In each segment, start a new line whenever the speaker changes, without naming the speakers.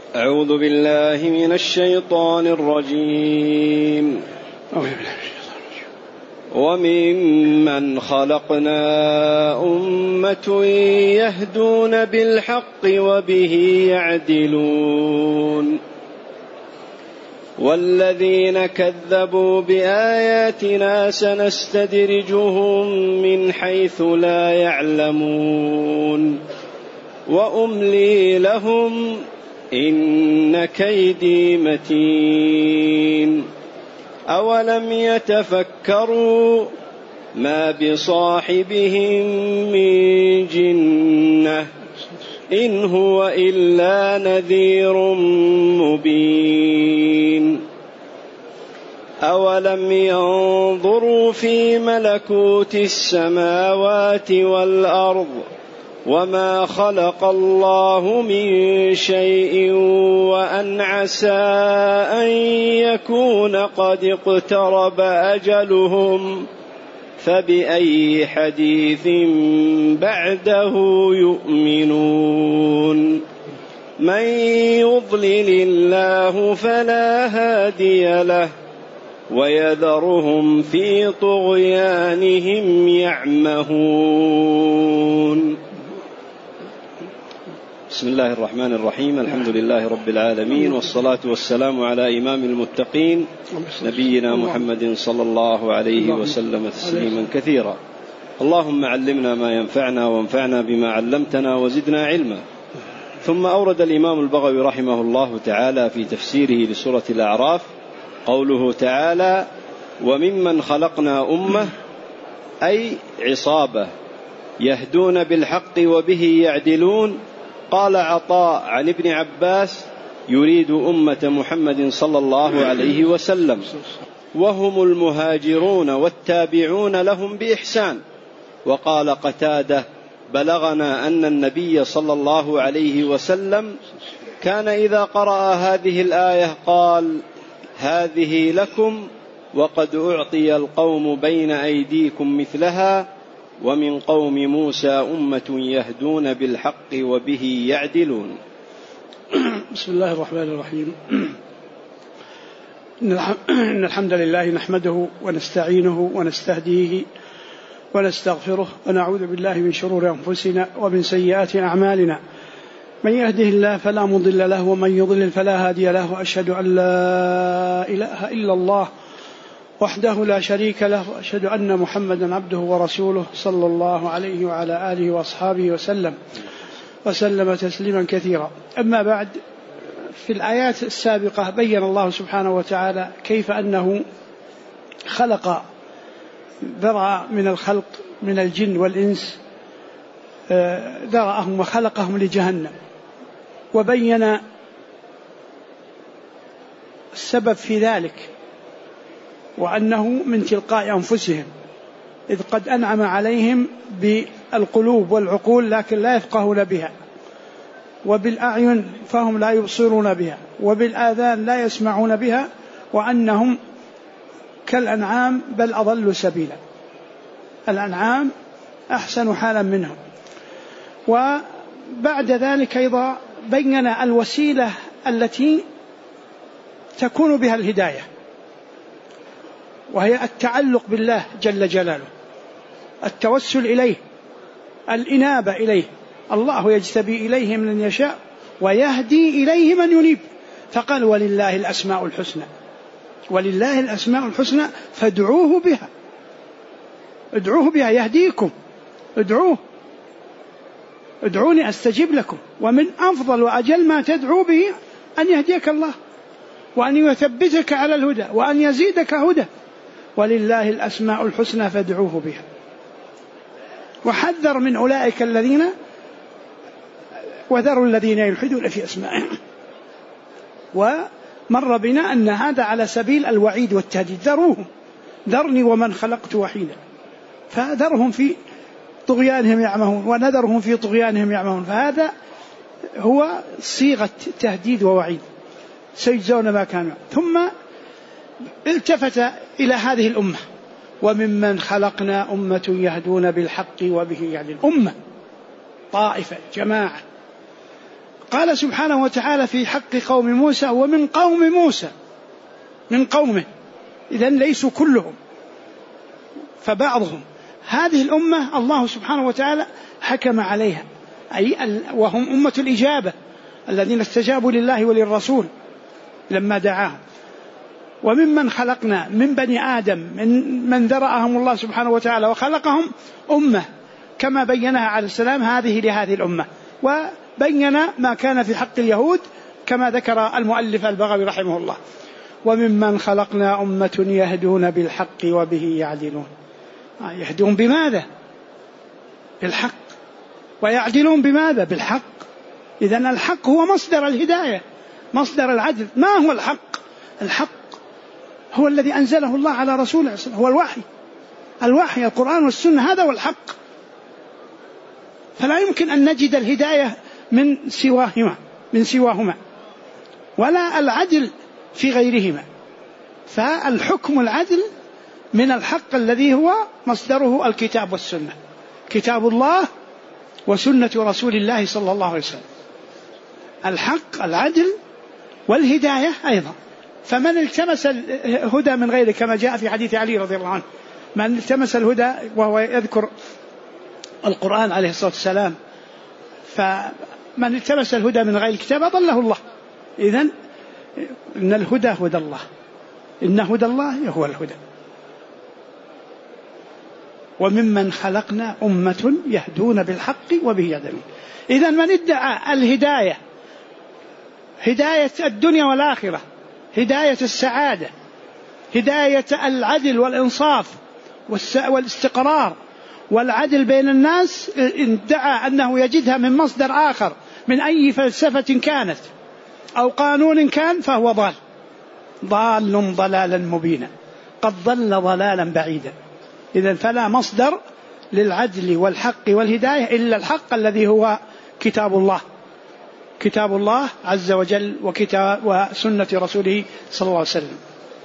أعوذ بالله من الشيطان الرجيم. وممن خلقنا أمة يهدون بالحق وبه يعدلون والذين كذبوا بآياتنا سنستدرجهم من حيث لا يعلمون وأملي لهم إن كيدي متين أولم يتفكروا ما بصاحبهم من جنة إن هو إلا نذير مبين أولم ينظروا في ملكوت السماوات والأرض وما خلق الله من شيء وأن عسى أن يكون قد اقترب أجلهم فبأي حديث بعده يؤمنون من يضلل الله فلا هادي له ويذرهم في طغيانهم يعمهون. بسم الله الرحمن الرحيم. الحمد لله رب العالمين والصلاة والسلام على إمام المتقين نبينا محمد صلى الله عليه وسلم تسليما كثيرا. اللهم علمنا ما ينفعنا وانفعنا بما علمتنا وزدنا علما. ثم أورد الإمام البغوي رحمه الله تعالى في تفسيره لسورة الأعراف قوله تعالى وممن خلقنا أمة أي عصابة يهدون بالحق وبه يعدلون. قال عطاء عن ابن عباس يريد أمة محمد صلى الله عليه وسلم وهم المهاجرون والتابعون لهم بإحسان. وقال قتادة بلغنا أن النبي صلى الله عليه وسلم كان إذا قرأ هذه الآية قال هذه لكم وقد أعطي القوم بين أيديكم مثلها ومن قوم موسى أمة يهدون بالحق وبه يعدلون.
بسم الله الرحمن الرحيم. إن الحمد لله نحمده ونستعينه ونستهديه ونستغفره ونعوذ بالله من شرور أنفسنا ومن سيئات أعمالنا. من يهده الله فلا مضل له ومن يضلل فلا هادي له. وأشهد أن لا إله إلا الله وحده لا شريك له وأشهد أن محمدا عبده ورسوله صلى الله عليه وعلى آله وأصحابه وسلم تسليما كثيرا. أما بعد، في الآيات السابقة بين الله سبحانه وتعالى كيف أنه خلق ذرأ من الخلق من الجن والإنس، ذرأهم وخلقهم لجهنم، وبين السبب في ذلك وأنه من تلقاء أنفسهم، إذ قد أنعم عليهم بالقلوب والعقول لكن لا يفقهون بها، وبالأعين فهم لا يبصرون بها، وبالآذان لا يسمعون بها، وأنهم كالأنعام بل أضل سبيلا. الأنعام أحسن حالا منهم. وبعد ذلك أيضا بين الوسيلة التي تكون بها الهداية، وهي التعلق بالله جل جلاله، التوسل إليه، الإنابة إليه. الله يجتبي إليه من يشاء ويهدي إليه من ينيب. فقال ولله الأسماء الحسنى، ولله الأسماء الحسنى فادعوه بها، ادعوه بها يهديكم، ادعوني أستجيب لكم. ومن أفضل وأجل ما تدعو به أن يهديك الله وأن يثبتك على الهدى وأن يزيدك هدى. ولله الأسماء الحسنى فادعوه بها. وحذر من أولئك الذين وذروا الذين يلحدون في أسمائهم. ومر بنا أن هذا على سبيل الوعيد والتهديد. ذروهم، ذرني ومن خلقت وحيدا، فذرهم في طغيانهم يعمهون ونذرهم في طغيانهم يعمهون. فهذا هو صيغة تهديد ووعيد، سيجزون ما كانوا. ثم التفت إلى هذه الأمة وممن خلقنا أمة يهدون بالحق وبه يعدلون. أمة، طائفة، جماعة. قال سبحانه وتعالى في حق قوم موسى ومن قوم موسى، من قومه، إذن ليسوا كلهم، فبعضهم. هذه الأمة الله سبحانه وتعالى حكم عليها، أي وهم أمة الإجابة الذين استجابوا لله وللرسول لما دعاهم. وممن خلقنا من بني آدم من ذرأهم الله سبحانه وتعالى وخلقهم أمة كما بينها عليه السلام هذه لهذه الأمة، وبين ما كان في حق اليهود كما ذكر المؤلف البغوي رحمه الله. وممن خلقنا أمة يهدون بالحق وبه يعدلون. يهدون بماذا؟ بالحق. ويعدلون بماذا؟ بالحق. إذن الحق هو مصدر الهداية، مصدر العدل. ما هو الحق؟ الحق هو الذي أنزله الله على رسوله، هو الوحي القرآن والسنة، هذا هو الحق. فلا يمكن أن نجد الهداية من سواهما ولا العدل في غيرهما. فالحكم العدل من الحق الذي هو مصدره الكتاب والسنة، كتاب الله وسنة رسول الله صلى الله عليه وسلم. الحق العدل والهداية أيضا. فمن التمس الهدى من غيره كما جاء في حديث علي رضي الله عنه، من التمس الهدى وهو يذكر القرآن عليه الصلاة والسلام، فمن التمس الهدى من غير الكتاب أضله الله. إذن إن الهدى هدى الله، إن هدى الله هو الهدى. وممن خلقنا أمة يهدون بالحق وبه يعدلون. إذن من ادعى الهداية، هداية الدنيا والآخرة، هداية السعادة، هداية العدل والإنصاف والاستقرار والعدل بين الناس، ادعى أنه يجدها من مصدر آخر من أي فلسفة كانت أو قانون كان، فهو ضال ضلالا مبينا، قد ضل ضلالا بعيدا. إذن فلا مصدر للعدل والحق والهداية إلا الحق الذي هو كتاب الله عز وجل وسنة رسوله صلى الله عليه وسلم.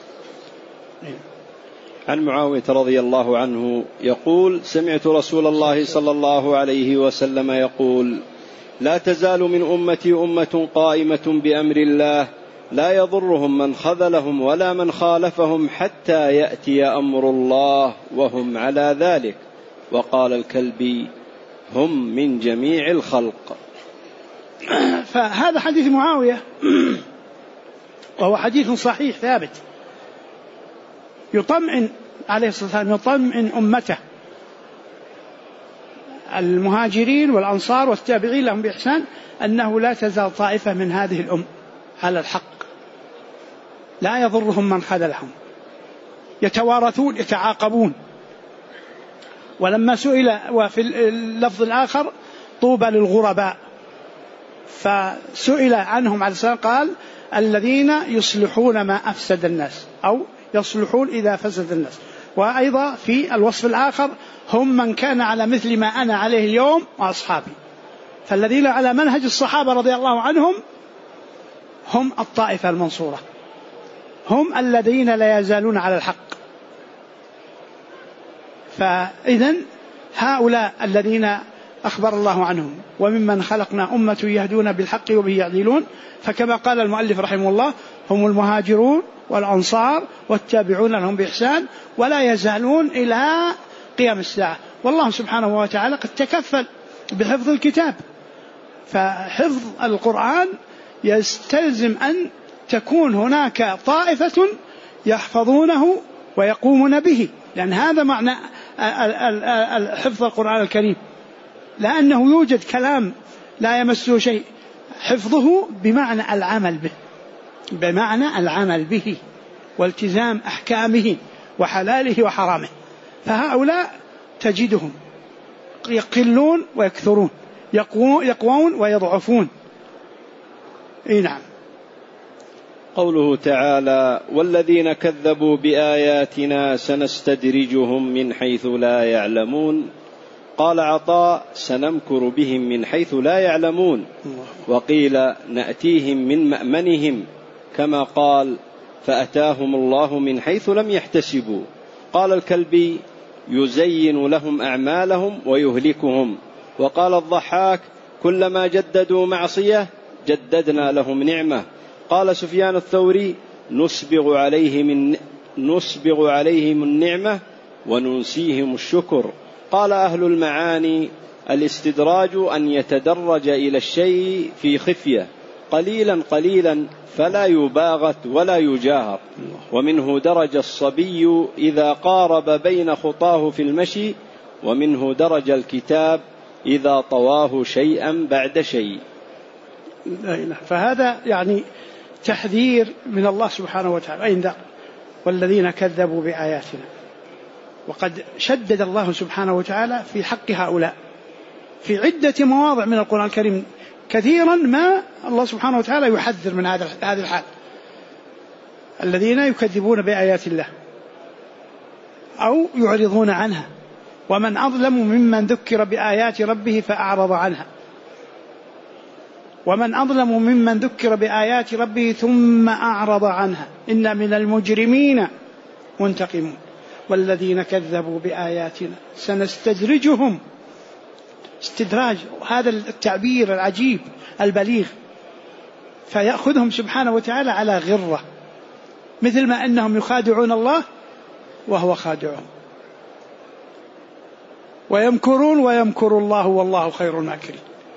عن معاوية رضي الله عنه يقول: سمعت رسول الله صلى الله عليه وسلم يقول: لا تزال من أمتي أمة قائمة بأمر الله لا يضرهم من خذلهم ولا من خالفهم حتى يأتي أمر الله وهم على ذلك. وقال الكلبي: هم من جميع الخلق.
فهذا حديث معاوية وهو حديث صحيح ثابت، يطمئن عليه الصلاة والسلام، يطمئن أمته المهاجرين والأنصار والتابعين لهم بإحسان أنه لا تزال طائفة من هذه الأمة على الحق لا يضرهم من خذلهم، يتوارثون يتعاقبون. ولما سئل وفي اللفظ الآخر: طوبى للغرباء، فسئل عنهم عليه السلام قال: الذين يصلحون ما أفسد الناس، أو يصلحون إذا فسد الناس. وأيضا في الوصف الآخر: هم من كان على مثل ما أنا عليه اليوم وأصحابي. فالذين على منهج الصحابة رضي الله عنهم هم الطائفة المنصورة، هم الذين لا يزالون على الحق. فإذن هؤلاء الذين أخبر الله عنهم: وممن خلقنا أمة يهدون بالحق وبه يعدلون. فكما قال المؤلف رحمه الله: هم المهاجرون والأنصار والتابعون لهم بإحسان ولا يزالون إلى قيام الساعة. والله سبحانه وتعالى قد تكفل بحفظ الكتاب، فحفظ القرآن يستلزم أن تكون هناك طائفة يحفظونه ويقومون به، لأن هذا معنى حفظ القرآن الكريم، لأنه يوجد كلام لا يمسه شيء، حفظه بمعنى العمل به، بمعنى العمل به والتزام أحكامه وحلاله وحرامه. فهؤلاء تجدهم يقلون ويكثرون، يقوون ويضعفون. نعم.
قوله تعالى: والذين كذبوا بآياتنا سنستدرجهم من حيث لا يعلمون. قال عطاء: سنمكر بهم من حيث لا يعلمون. وقيل: نأتيهم من مأمنهم، كما قال: فأتاهم الله من حيث لم يحتسبوا. قال الكلبي: يزين لهم أعمالهم ويهلكهم. وقال الضحاك: كلما جددوا معصية جددنا لهم نعمة. قال سفيان الثوري: نسبغ عليهم النعمة وننسيهم الشكر. قال أهل المعاني: الاستدراج أن يتدرج إلى الشيء في خفية قليلا قليلا فلا يباغت ولا يجاهر. ومنه درج الصبي إذا قارب بين خطاه في المشي، ومنه درج الكتاب إذا طواه شيئا بعد شيء.
فهذا يعني تحذير من الله سبحانه وتعالى. أين والذين كذبوا بآياتنا. وقد شدد الله سبحانه وتعالى في حق هؤلاء في عدة مواضع من القرآن الكريم، كثيرا ما الله سبحانه وتعالى يحذر من هذا الحال، الذين يكذبون بآيات الله أو يعرضون عنها. ومن أظلم ممن ذكر بآيات ربه فأعرض عنها، ومن أظلم ممن ذكر بآيات ربه ثم أعرض عنها إن من المجرمين منتقمون. والذين كذبوا بآياتنا سنستدرجهم. استدراج، هذا التعبير العجيب البليغ، فيأخذهم سبحانه وتعالى على غرة، مثل ما أنهم يخادعون الله وهو خادعهم، ويمكرون ويمكر الله والله خير الماكرين.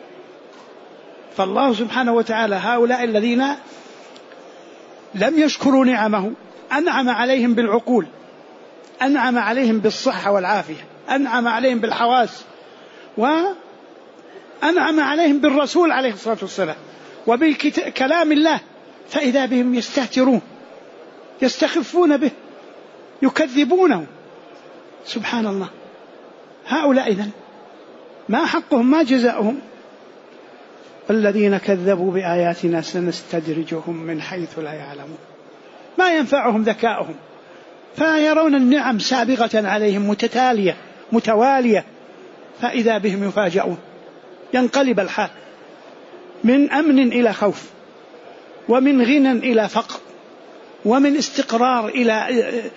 فالله سبحانه وتعالى هؤلاء الذين لم يشكروا نعمه أنعم عليهم بالعقول، أنعم عليهم بالصحة والعافية، أنعم عليهم بالحواس، وأنعم عليهم بالرسول عليه الصلاة والسلام وبالكلام الله، فإذا بهم يستهترون يستخفون به يكذبونه. سبحان الله. هؤلاء إذن ما حقهم ما جزاؤهم؟ الذين كذبوا بآياتنا سنستدرجهم من حيث لا يعلمون. ما ينفعهم ذكاؤهم، فيرون النعم سابغة عليهم متتالية متوالية، فإذا بهم يفاجؤون، ينقلب الحال من أمن إلى خوف، ومن غنى إلى فقر، ومن استقرار إلى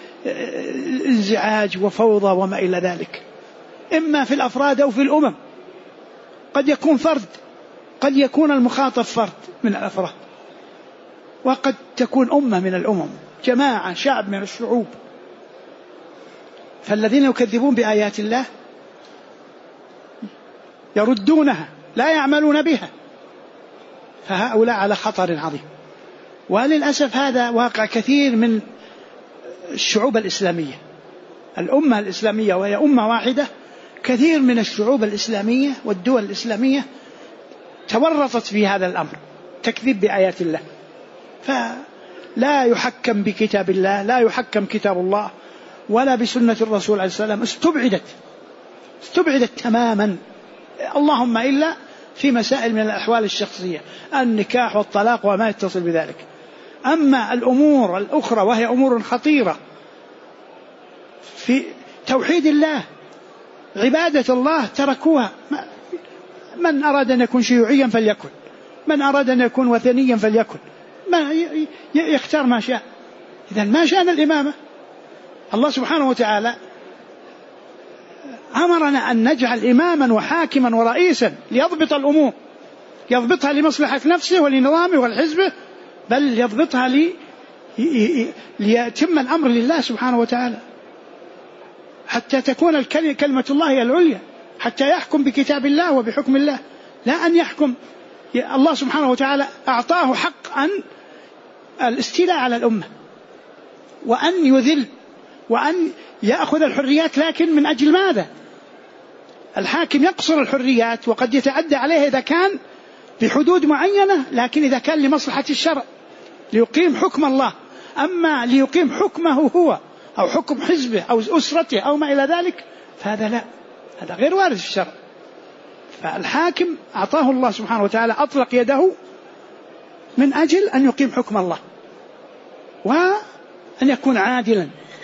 انزعاج وفوضى وما إلى ذلك، إما في الأفراد أو في الأمم. قد يكون فرد، قد يكون المخاطب فرد من الأفراد، وقد تكون أمة من الأمم، جماعة، شعب من الشعوب. فالذين يكذبون بآيات الله يردونها لا يعملون بها، فهؤلاء على خطر عظيم. وللأسف هذا واقع كثير من الشعوب الإسلامية، الأمة الإسلامية وهي أمة واحدة، كثير من الشعوب الإسلامية والدول الإسلامية تورطت في هذا الأمر، تكذيب بآيات الله، فلا يحكم بكتاب الله، لا يحكم كتاب الله ولا بسنة الرسول عليه السلام، استبعدت تماما، اللهم إلا في مسائل من الأحوال الشخصية، النكاح والطلاق وما يتصل بذلك. أما الأمور الأخرى وهي أمور خطيرة في توحيد الله عبادة الله تركوها. من أراد أن يكون شيوعيا فليكن، من أراد أن يكون وثنيا فليكن، ما يختار ما شاء. إذن ما شأن الإمامة؟ الله سبحانه وتعالى أمرنا أن نجعل إماما وحاكما ورئيسا ليضبط الأمور، يضبطها لمصلحة نفسه ولنظامه ولحزبه، بل يضبطها ليتم الأمر لله سبحانه وتعالى، حتى تكون كلمة الله هي العليا، حتى يحكم بكتاب الله وبحكم الله، لا أن يحكم. الله سبحانه وتعالى أعطاه حق أن الاستيلاء على الأمة، وأن يذل، وأن يأخذ الحريات، لكن من أجل ماذا؟ الحاكم يقصر الحريات وقد يتعدى عليها إذا كان بحدود معينة، لكن إذا كان لمصلحة الشرع ليقيم حكم الله. أما ليقيم حكمه هو أو حكم حزبه أو أسرته أو ما إلى ذلك، فهذا لا، هذا غير وارد في الشرع. فالحاكم أعطاه الله سبحانه وتعالى، أطلق يده من أجل أن يقيم حكم الله وأن يكون عادلا.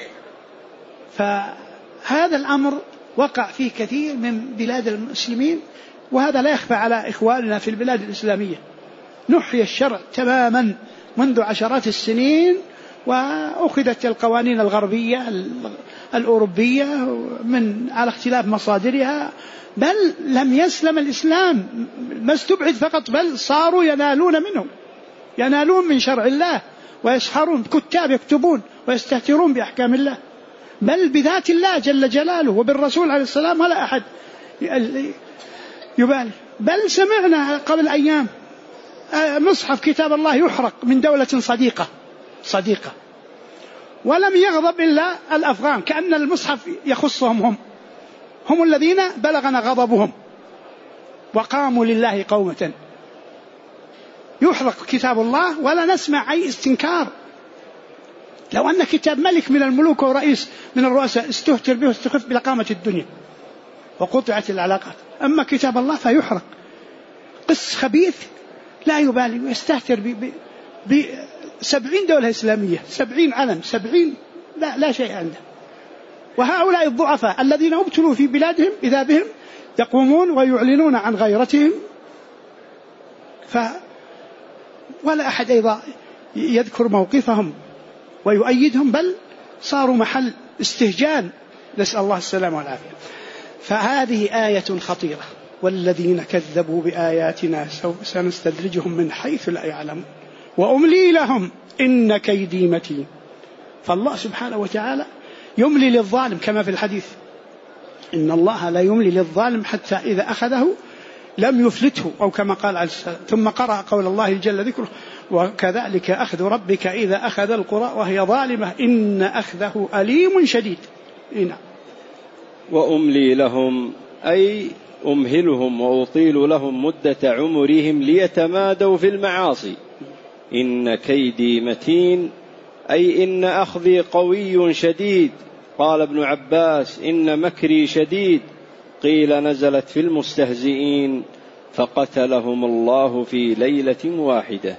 فهذا الأمر وقع فيه كثير من بلاد المسلمين، وهذا لا يخفى على إخواننا في البلاد الإسلامية. نحي الشرع تماما منذ عشرات السنين، وأخذت القوانين الغربية الأوروبية من على اختلاف مصادرها، بل لم يسلم الإسلام، ما استبعد فقط، بل صاروا ينالون من شرع الله، ويسحرون كتاب يكتبون ويستهترون بأحكام الله، بل بذات الله جل جلاله وبالرسول عليه السلام ولا أحد يبالي. بل سمعنا قبل أيام مصحف كتاب الله يحرق من دولة صديقة، ولم يغضب إلا الأفغان، كأن المصحف يخصهم، هم الذين بلغنا غضبهم وقاموا لله قومة. يحرق كتاب الله ولا نسمع أي استنكار. لو أن كتاب ملك من الملوك ورئيس من الرؤساء استهتر به واستخف بلقامة الدنيا وقطعت العلاقات، أما كتاب الله فيحرق. قس خبيث لا يبالي ويستهتر ب70 دولة إسلامية، 70 علم، 70 لا شيء عنده. وهؤلاء الضعفاء الذين ابتلوا في بلادهم إذا بهم يقومون ويعلنون عن غيرتهم، ولا أحد أيضا يذكر موقفهم ويؤيدهم، بل صاروا محل استهجان، نسأل الله السلامة والعافية. فهذه آية خطيرة، والذين كذبوا بآياتنا سنستدرجهم من حيث لا يعلمون وأملي لهم إن كيدي متين. فالله سبحانه وتعالى يملي للظالم كما في الحديث، إن الله لا يملي للظالم حتى إذا أخذه لم يفلته، أو كما قال عليه السلام. ثم قرأ قول الله جل ذكره وكذلك أخذ ربك إذا أخذ القرى وهي ظالمة إن أخذه أليم شديد.
وأملي لهم أي أمهلهم وأطيل لهم مدة عمرهم ليتمادوا في المعاصي. إن كيدي متين أي إن أخذي قوي شديد. قال ابن عباس إن مكري شديد، قيل نزلت في المستهزئين فقتلهم الله في ليلة واحدة.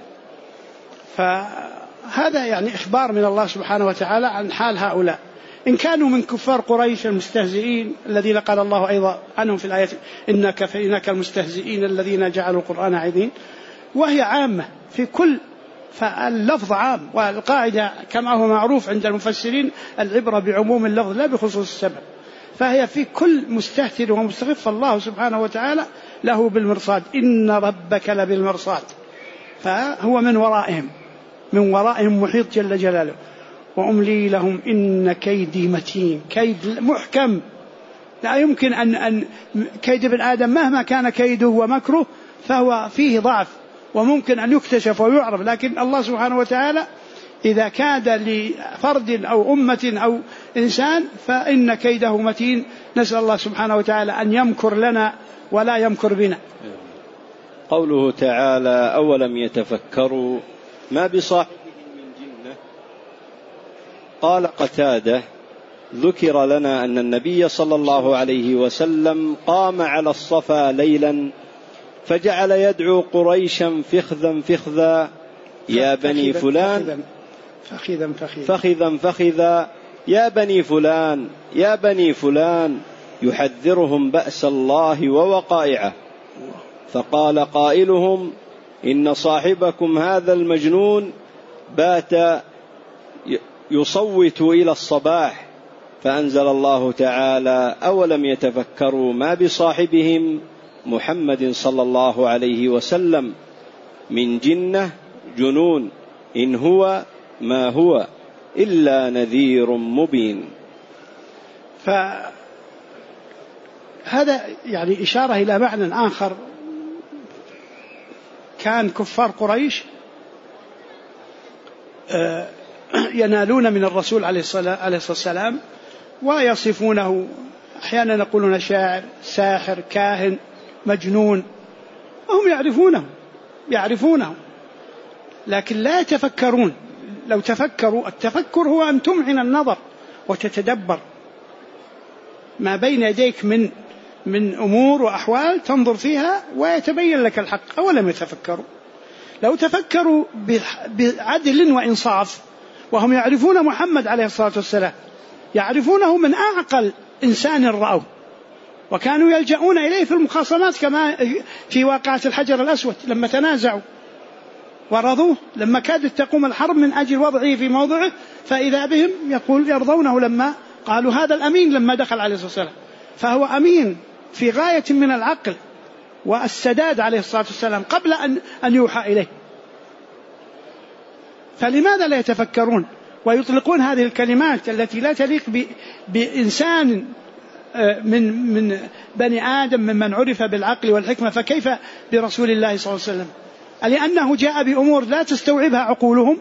فهذا يعني إخبار من الله سبحانه وتعالى عن حال هؤلاء، إن كانوا من كفار قريش المستهزئين الذين قال الله أيضا عنهم في الآية إنك فإنك المستهزئين الذين جعلوا القرآن عظيم، وهي عامة في كل، فاللفظ عام، والقاعدة كما هو معروف عند المفسرين العبرة بعموم اللفظ لا بخصوص السبب، فهي في كل مستهتر ومستخف. فالله سبحانه وتعالى له بالمرصاد، إن ربك لبالمرصاد، فهو من ورائهم محيط جل جلاله. وأملي لهم إن كيدي متين، كيد محكم لا يمكن أن كيد ابن آدم مهما كان كيده ومكره فهو فيه ضعف وممكن أن يكتشف ويعرف، لكن الله سبحانه وتعالى إذا كاد لفرد أو أمة أو إنسان فإن كيده متين. نسأل الله سبحانه وتعالى أن يمكر لنا ولا يمكر بنا.
قوله تعالى أولم يتفكروا ما بصاحبهم من جنة. قال قتادة ذكر لنا أن النبي صلى الله عليه وسلم قام على الصفا ليلا فجعل يدعو قريشا فخذا يا بني فلان، فخذا يا بني فلان يحذرهم بأس الله ووقائعه. فقال قائلهم إن صاحبكم هذا المجنون بات يصوت إلى الصباح. فأنزل الله تعالى أولم يتفكروا ما بصاحبهم محمد صلى الله عليه وسلم من جنة جنون إن هو ما هو إلا نذير مبين.
فهذا يعني إشارة إلى معنى آخر. كان كفار قريش ينالون من الرسول عليه الصلاة والسلام ويصفونه، أحيانا يقولون شاعر، ساحر، كاهن، مجنون، وهم يعرفونه لكن لا يتفكرون. لو تفكروا، التفكر هو أن تمعن النظر وتتدبر ما بين يديك من أمور وأحوال، تنظر فيها ويتبين لك الحق. أولم يتفكروا، لو تفكروا بعدل وإنصاف، وهم يعرفون محمد عليه الصلاة والسلام، يعرفونه من أعقل إنسان رأوه، وكانوا يلجؤون إليه في المخاصمات كما في واقعة الحجر الأسود لما تنازعوا ورضوه لما كادت تقوم الحرب من أجل وضعه في موضعه، فإذا بهم يقول يرضونه لما قالوا هذا الأمين لما دخل عليه الصلاة والسلام. فهو أمين في غاية من العقل والسداد عليه الصلاة والسلام قبل أن يوحى إليه. فلماذا لا يتفكرون ويطلقون هذه الكلمات التي لا تليق بإنسان من بني آدم ممن عرف بالعقل والحكمة؟ فكيف برسول الله صلى الله عليه وسلم؟ لأنه جاء بأمور لا تستوعبها عقولهم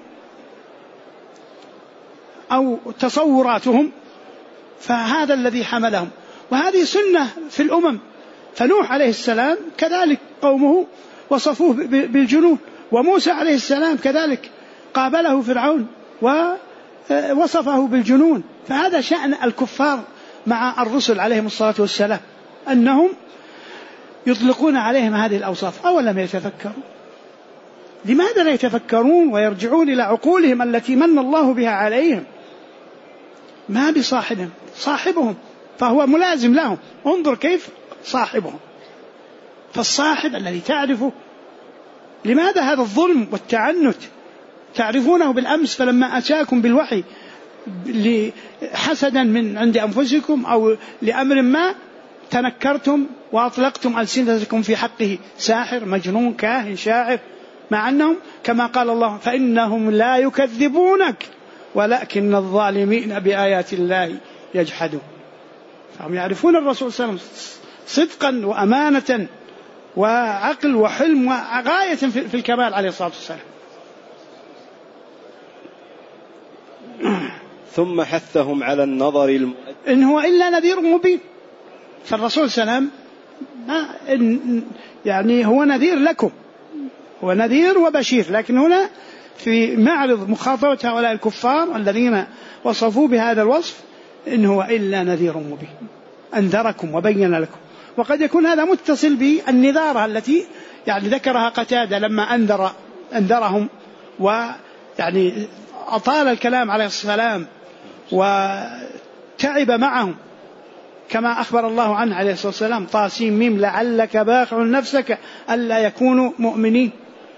أو تصوراتهم، فهذا الذي حملهم. وهذه سنة في الأمم. فنوح عليه السلام كذلك قومه وصفوه بالجنون، وموسى عليه السلام كذلك قابله فرعون ووصفه بالجنون. فهذا شأن الكفار مع الرسل عليهم الصلاة والسلام، أنهم يطلقون عليهم هذه الأوصاف. أولم يتفكروا؟ لماذا لا يتفكرون ويرجعون إلى عقولهم التي من الله بها عليهم؟ ما بصاحبهم، صاحبهم فهو ملازم لهم. انظر كيف صاحبهم. فالصاحب الذي تعرفه. لماذا هذا الظلم والتعنت؟ تعرفونه بالأمس، فلما أتاكم بالوحي حسدا من عند أنفسكم أو لأمر ما تنكرتم وأطلقتم ألسنتكم في حقه، ساحر، مجنون، كاهن، شاعر، مع أنهم كما قال الله فإنهم لا يكذبونك ولكن الظالمين بآيات الله يجحدون. فهم يعرفون الرسول صلى الله عليه وسلم صدقا وأمانة وعقل وحلم وغاية في الكمال عليه الصلاة والسلام.
ثم حثهم على النظر
إن هو إلا نذير مبين. فالرسول صلى الله عليه وسلم يعني هو نذير لكم، هو نذير وبشير، لكن هنا في معرض مخاطبة هؤلاء الكفار الذين وصفوا بهذا الوصف إن هو إلا نذير مبين، أنذركم وبين لكم. وقد يكون هذا متصل بالنذارة التي يعني ذكرها قتادة لما أنذرهم، ويعني أطال الكلام عليه السلام وتعب معهم، كما أخبر الله عنه عليه الصلاة والسلام طاسيم ميم لعلك باخع نفسك ألا يكونوا مؤمنين.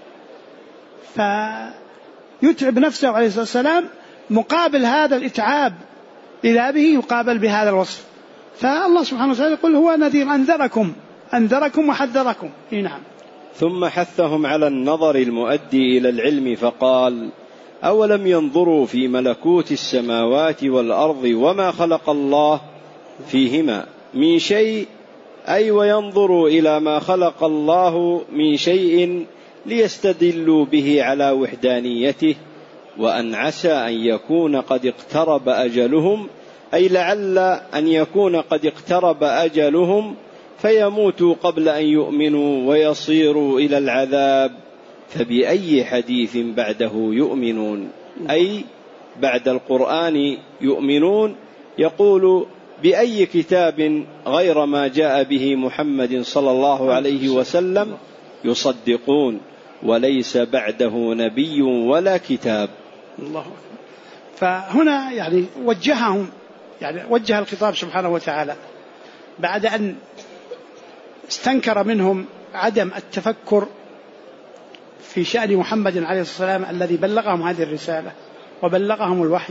فيتعب نفسه عليه الصلاة والسلام مقابل هذا الإتعاب إذا به يقابل بهذا الوصف. فالله سبحانه وتعالى يقول هو نذير، أنذركم وحذركم. نعم.
ثم حثهم على النظر المؤدي إلى العلم فقال أولم ينظروا في ملكوت السماوات والأرض وما خلق الله فيهما من شيء، أي وينظروا إلى ما خلق الله من شيء ليستدلوا به على وحدانيته، وأن عسى أن يكون قد اقترب أجلهم، أي لعل أن يكون قد اقترب أجلهم فيموتوا قبل أن يؤمنوا ويصيروا إلى العذاب، فبأي حديث بعده يؤمنون، أي بعد القرآن يؤمنون. يقول بأي كتاب غير ما جاء به محمد صلى الله عليه وسلم يصدقون، وليس بعده نبي ولا كتاب.
الله. فهنا يعني وجههم، يعني وجه الخطاب سبحانه وتعالى بعد أن استنكر منهم عدم التفكر في شأن محمد عليه الصلاة والسلام الذي بلغهم هذه الرسالة وبلغهم الوحي،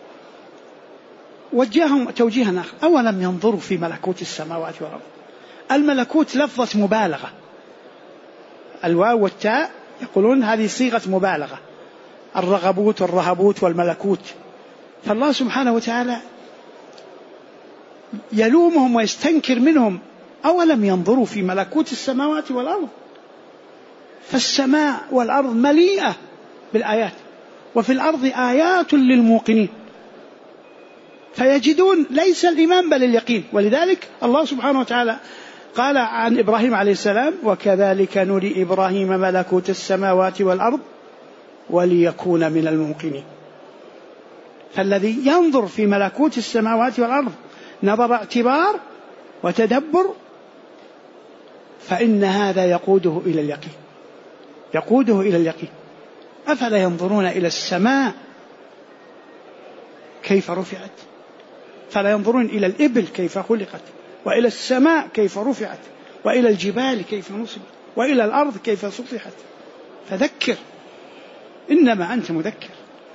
وجههم توجيها آخر. أولم ينظروا في ملكوت السماوات والأرض. الملكوت لفظة مبالغة، الواو والتاء يقولون هذه صيغة مبالغة، الرغبوت والرهبوت والملكوت. فالله سبحانه وتعالى يلومهم ويستنكر منهم أولم ينظروا في ملكوت السماوات والأرض. فالسماء والأرض مليئة بالآيات، وفي الأرض آيات للموقنين، فيجدون ليس الإيمان بل اليقين. ولذلك الله سبحانه وتعالى قال عن إبراهيم عليه السلام وكذلك نري إبراهيم ملكوت السماوات والأرض وليكون من الموقنين. فالذي ينظر في ملكوت السماوات والأرض نظر اعتبار وتدبر، فإن هذا يقوده إلى اليقين، يقوده إلى اليقين. أفلا ينظرون إلى السماء كيف رفعت، فلا ينظرون إلى الإبل كيف خلقت، وإلى السماء كيف رفعت، وإلى الجبال كيف نصبت، وإلى الأرض كيف سطحت. فذكر إنما أنت مذكر.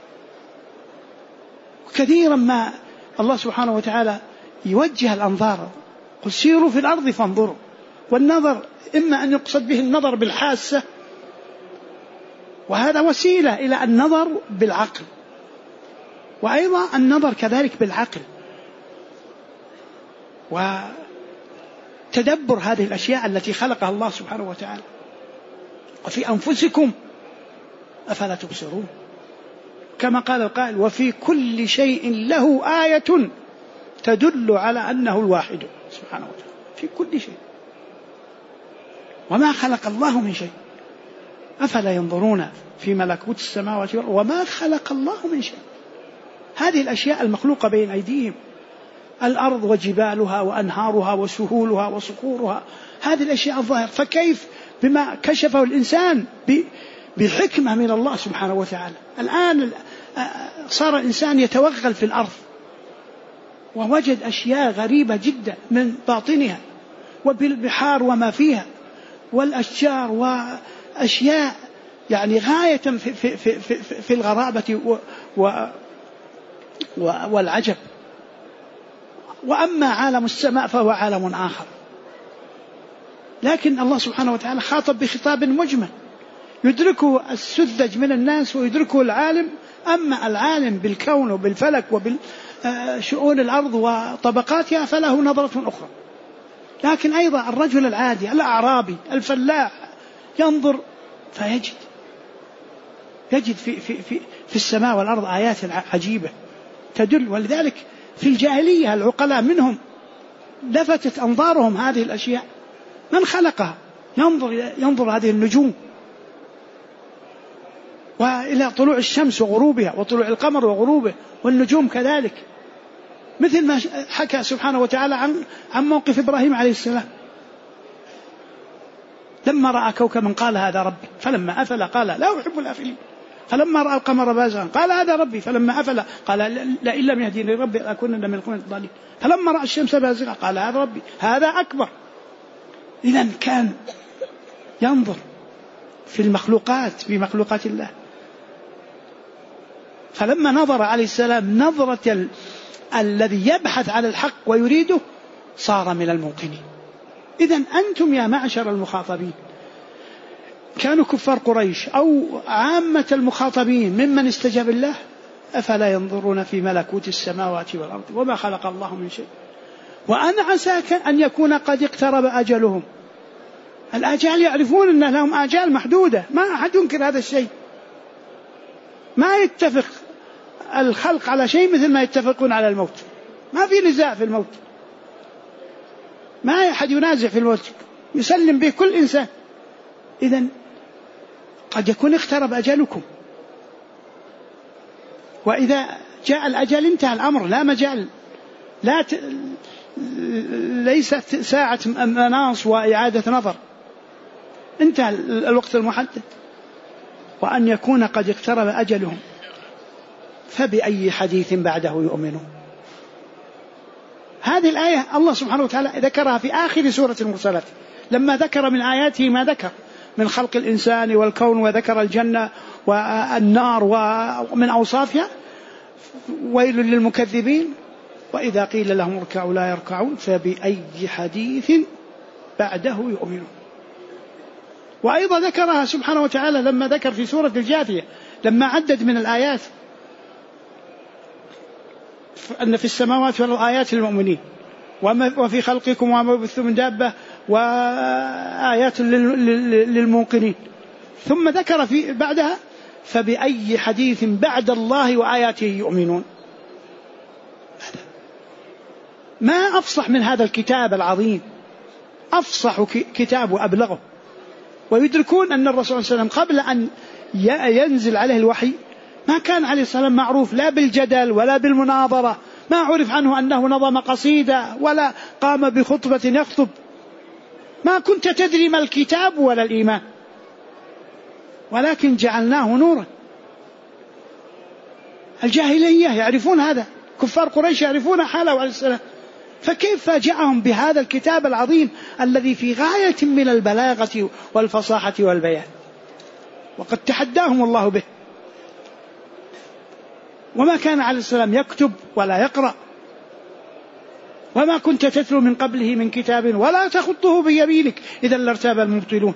وكثيرا ما الله سبحانه وتعالى يوجه الأنظار، قل سيروا في الأرض فانظروا. والنظر إما أن يقصد به النظر بالحاسة، وهذا وسيلة إلى النظر بالعقل، وأيضا النظر كذلك بالعقل وتدبر هذه الأشياء التي خلقها الله سبحانه وتعالى. وفي أنفسكم أفلا تبصرون، كما قال القائل وفي كل شيء له آية تدل على أنه الواحد سبحانه وتعالى، في كل شيء. وما خلق الله من شيء أفلا ينظرون في ملكوت السماوات والأرض وما خلق الله من شيء. هذه الأشياء المخلوقة بين أيديهم، الأرض وجبالها وأنهارها وسهولها وصخورها، هذه الأشياء الظاهرة. فكيف بما كشفه الإنسان بحكمة من الله سبحانه وتعالى. الآن صار الإنسان يتوغل في الأرض ووجد أشياء غريبة جدا من باطنها، وبالبحار وما فيها، والأشجار وأشياء يعني غاية في الغرابة والعجب. وأما عالم السماء فهو عالم آخر، لكن الله سبحانه وتعالى خاطب بخطاب مجمل يدركه السذج من الناس ويدركه العالم. أما العالم بالكون وبالفلك وبالشؤون الأرض وطبقاتها فله نظرة أخرى. لكن أيضا الرجل العادي الأعرابي الفلاح ينظر فيجد في السماء والأرض آيات عجيبة تدل. ولذلك في الجاهلية العقلاء منهم لفتت أنظارهم هذه الأشياء، من خلقها؟ ينظر هذه النجوم، وإلى طلوع الشمس وغروبها وطلوع القمر وغروبه، والنجوم كذلك، مثل ما حكى سبحانه وتعالى عن موقف إبراهيم عليه السلام لما رأى كوكبا قال هذا ربي فلما أفل قال لا أحب الآفلين، فلما رأى القمر بازغا قال هذا ربي فلما أفل قال لئن لم يهديني ربي لأكونن من القوم الضالين، فلما رأى الشمس بازغة قال هذا ربي هذا أكبر. إذن كان ينظر في المخلوقات في مخلوقات الله. فلما نظر عليه السلام نظرة الذي يبحث على الحق ويريده صار من الموقنين. إذن أنتم يا معشر المخاطبين، كانوا كفار قريش أو عامة المخاطبين ممن استجاب الله، أفلا ينظرون في ملكوت السماوات والأرض وما خلق الله من شيء وأن عسى أن يكون قد اقترب أجلهم. الآجال يعرفون أن لهم آجال محدودة، ما أحد ينكر هذا الشيء. ما يتفق الخلق على شيء مثل ما يتفقون على الموت، ما في نزاع في الموت، ما أحد ينازع في الموت، يسلم به كل إنسان. إذن قد يكون اقترب أجلكم، وإذا جاء الأجل انتهى الأمر، لا مجال، ليست ساعة مناص وإعادة نظر، انتهى الوقت المحدد. وأن يكون قد اقترب أجلهم فبأي حديث بعده يؤمنون. هذه الآية الله سبحانه وتعالى ذكرها في آخر سورة المرسلات، لما ذكر من آياته ما ذكر من خلق الإنسان والكون، وذكر الجنة والنار ومن أوصافها ويل للمكذبين وإذا قيل لهم اركعوا لا يركعون فبأي حديث بعده يؤمنون. وأيضا ذكرها سبحانه وتعالى لما ذكر في سورة الجاثية لما عدد من الآيات أن في السماوات والأرض آيات للمؤمنين وفي خلقكم وما بث من دابة وآيات للموقنين، ثم ذكر في بعدها فبأي حديث بعد الله وآياته يؤمنون. ما أفصح من هذا الكتاب العظيم، أفصح كتاب وأبلغه. ويدركون أن الرسول صلى الله عليه وسلم قبل أن ينزل عليه الوحي ما كان عليه السلام معروف لا بالجدل ولا بالمناظرة، ما عرف عنه أنه نظم قصيدة ولا قام بخطبة يخطب، ما كنت تدري ما الكتاب ولا الإيمان، ولكن جعلناه نورا. الجاهلية يعرفون هذا، كفار قريش يعرفون حاله عليه السلام، فكيف فاجأهم بهذا الكتاب العظيم الذي في غاية من البلاغة والفصاحة والبيان، وقد تحداهم الله به وما كان عليه السلام يكتب ولا يقرأ، وما كنت تتلو من قبله من كتاب ولا تخطه بيمينك إذا لارتاب المبطلون.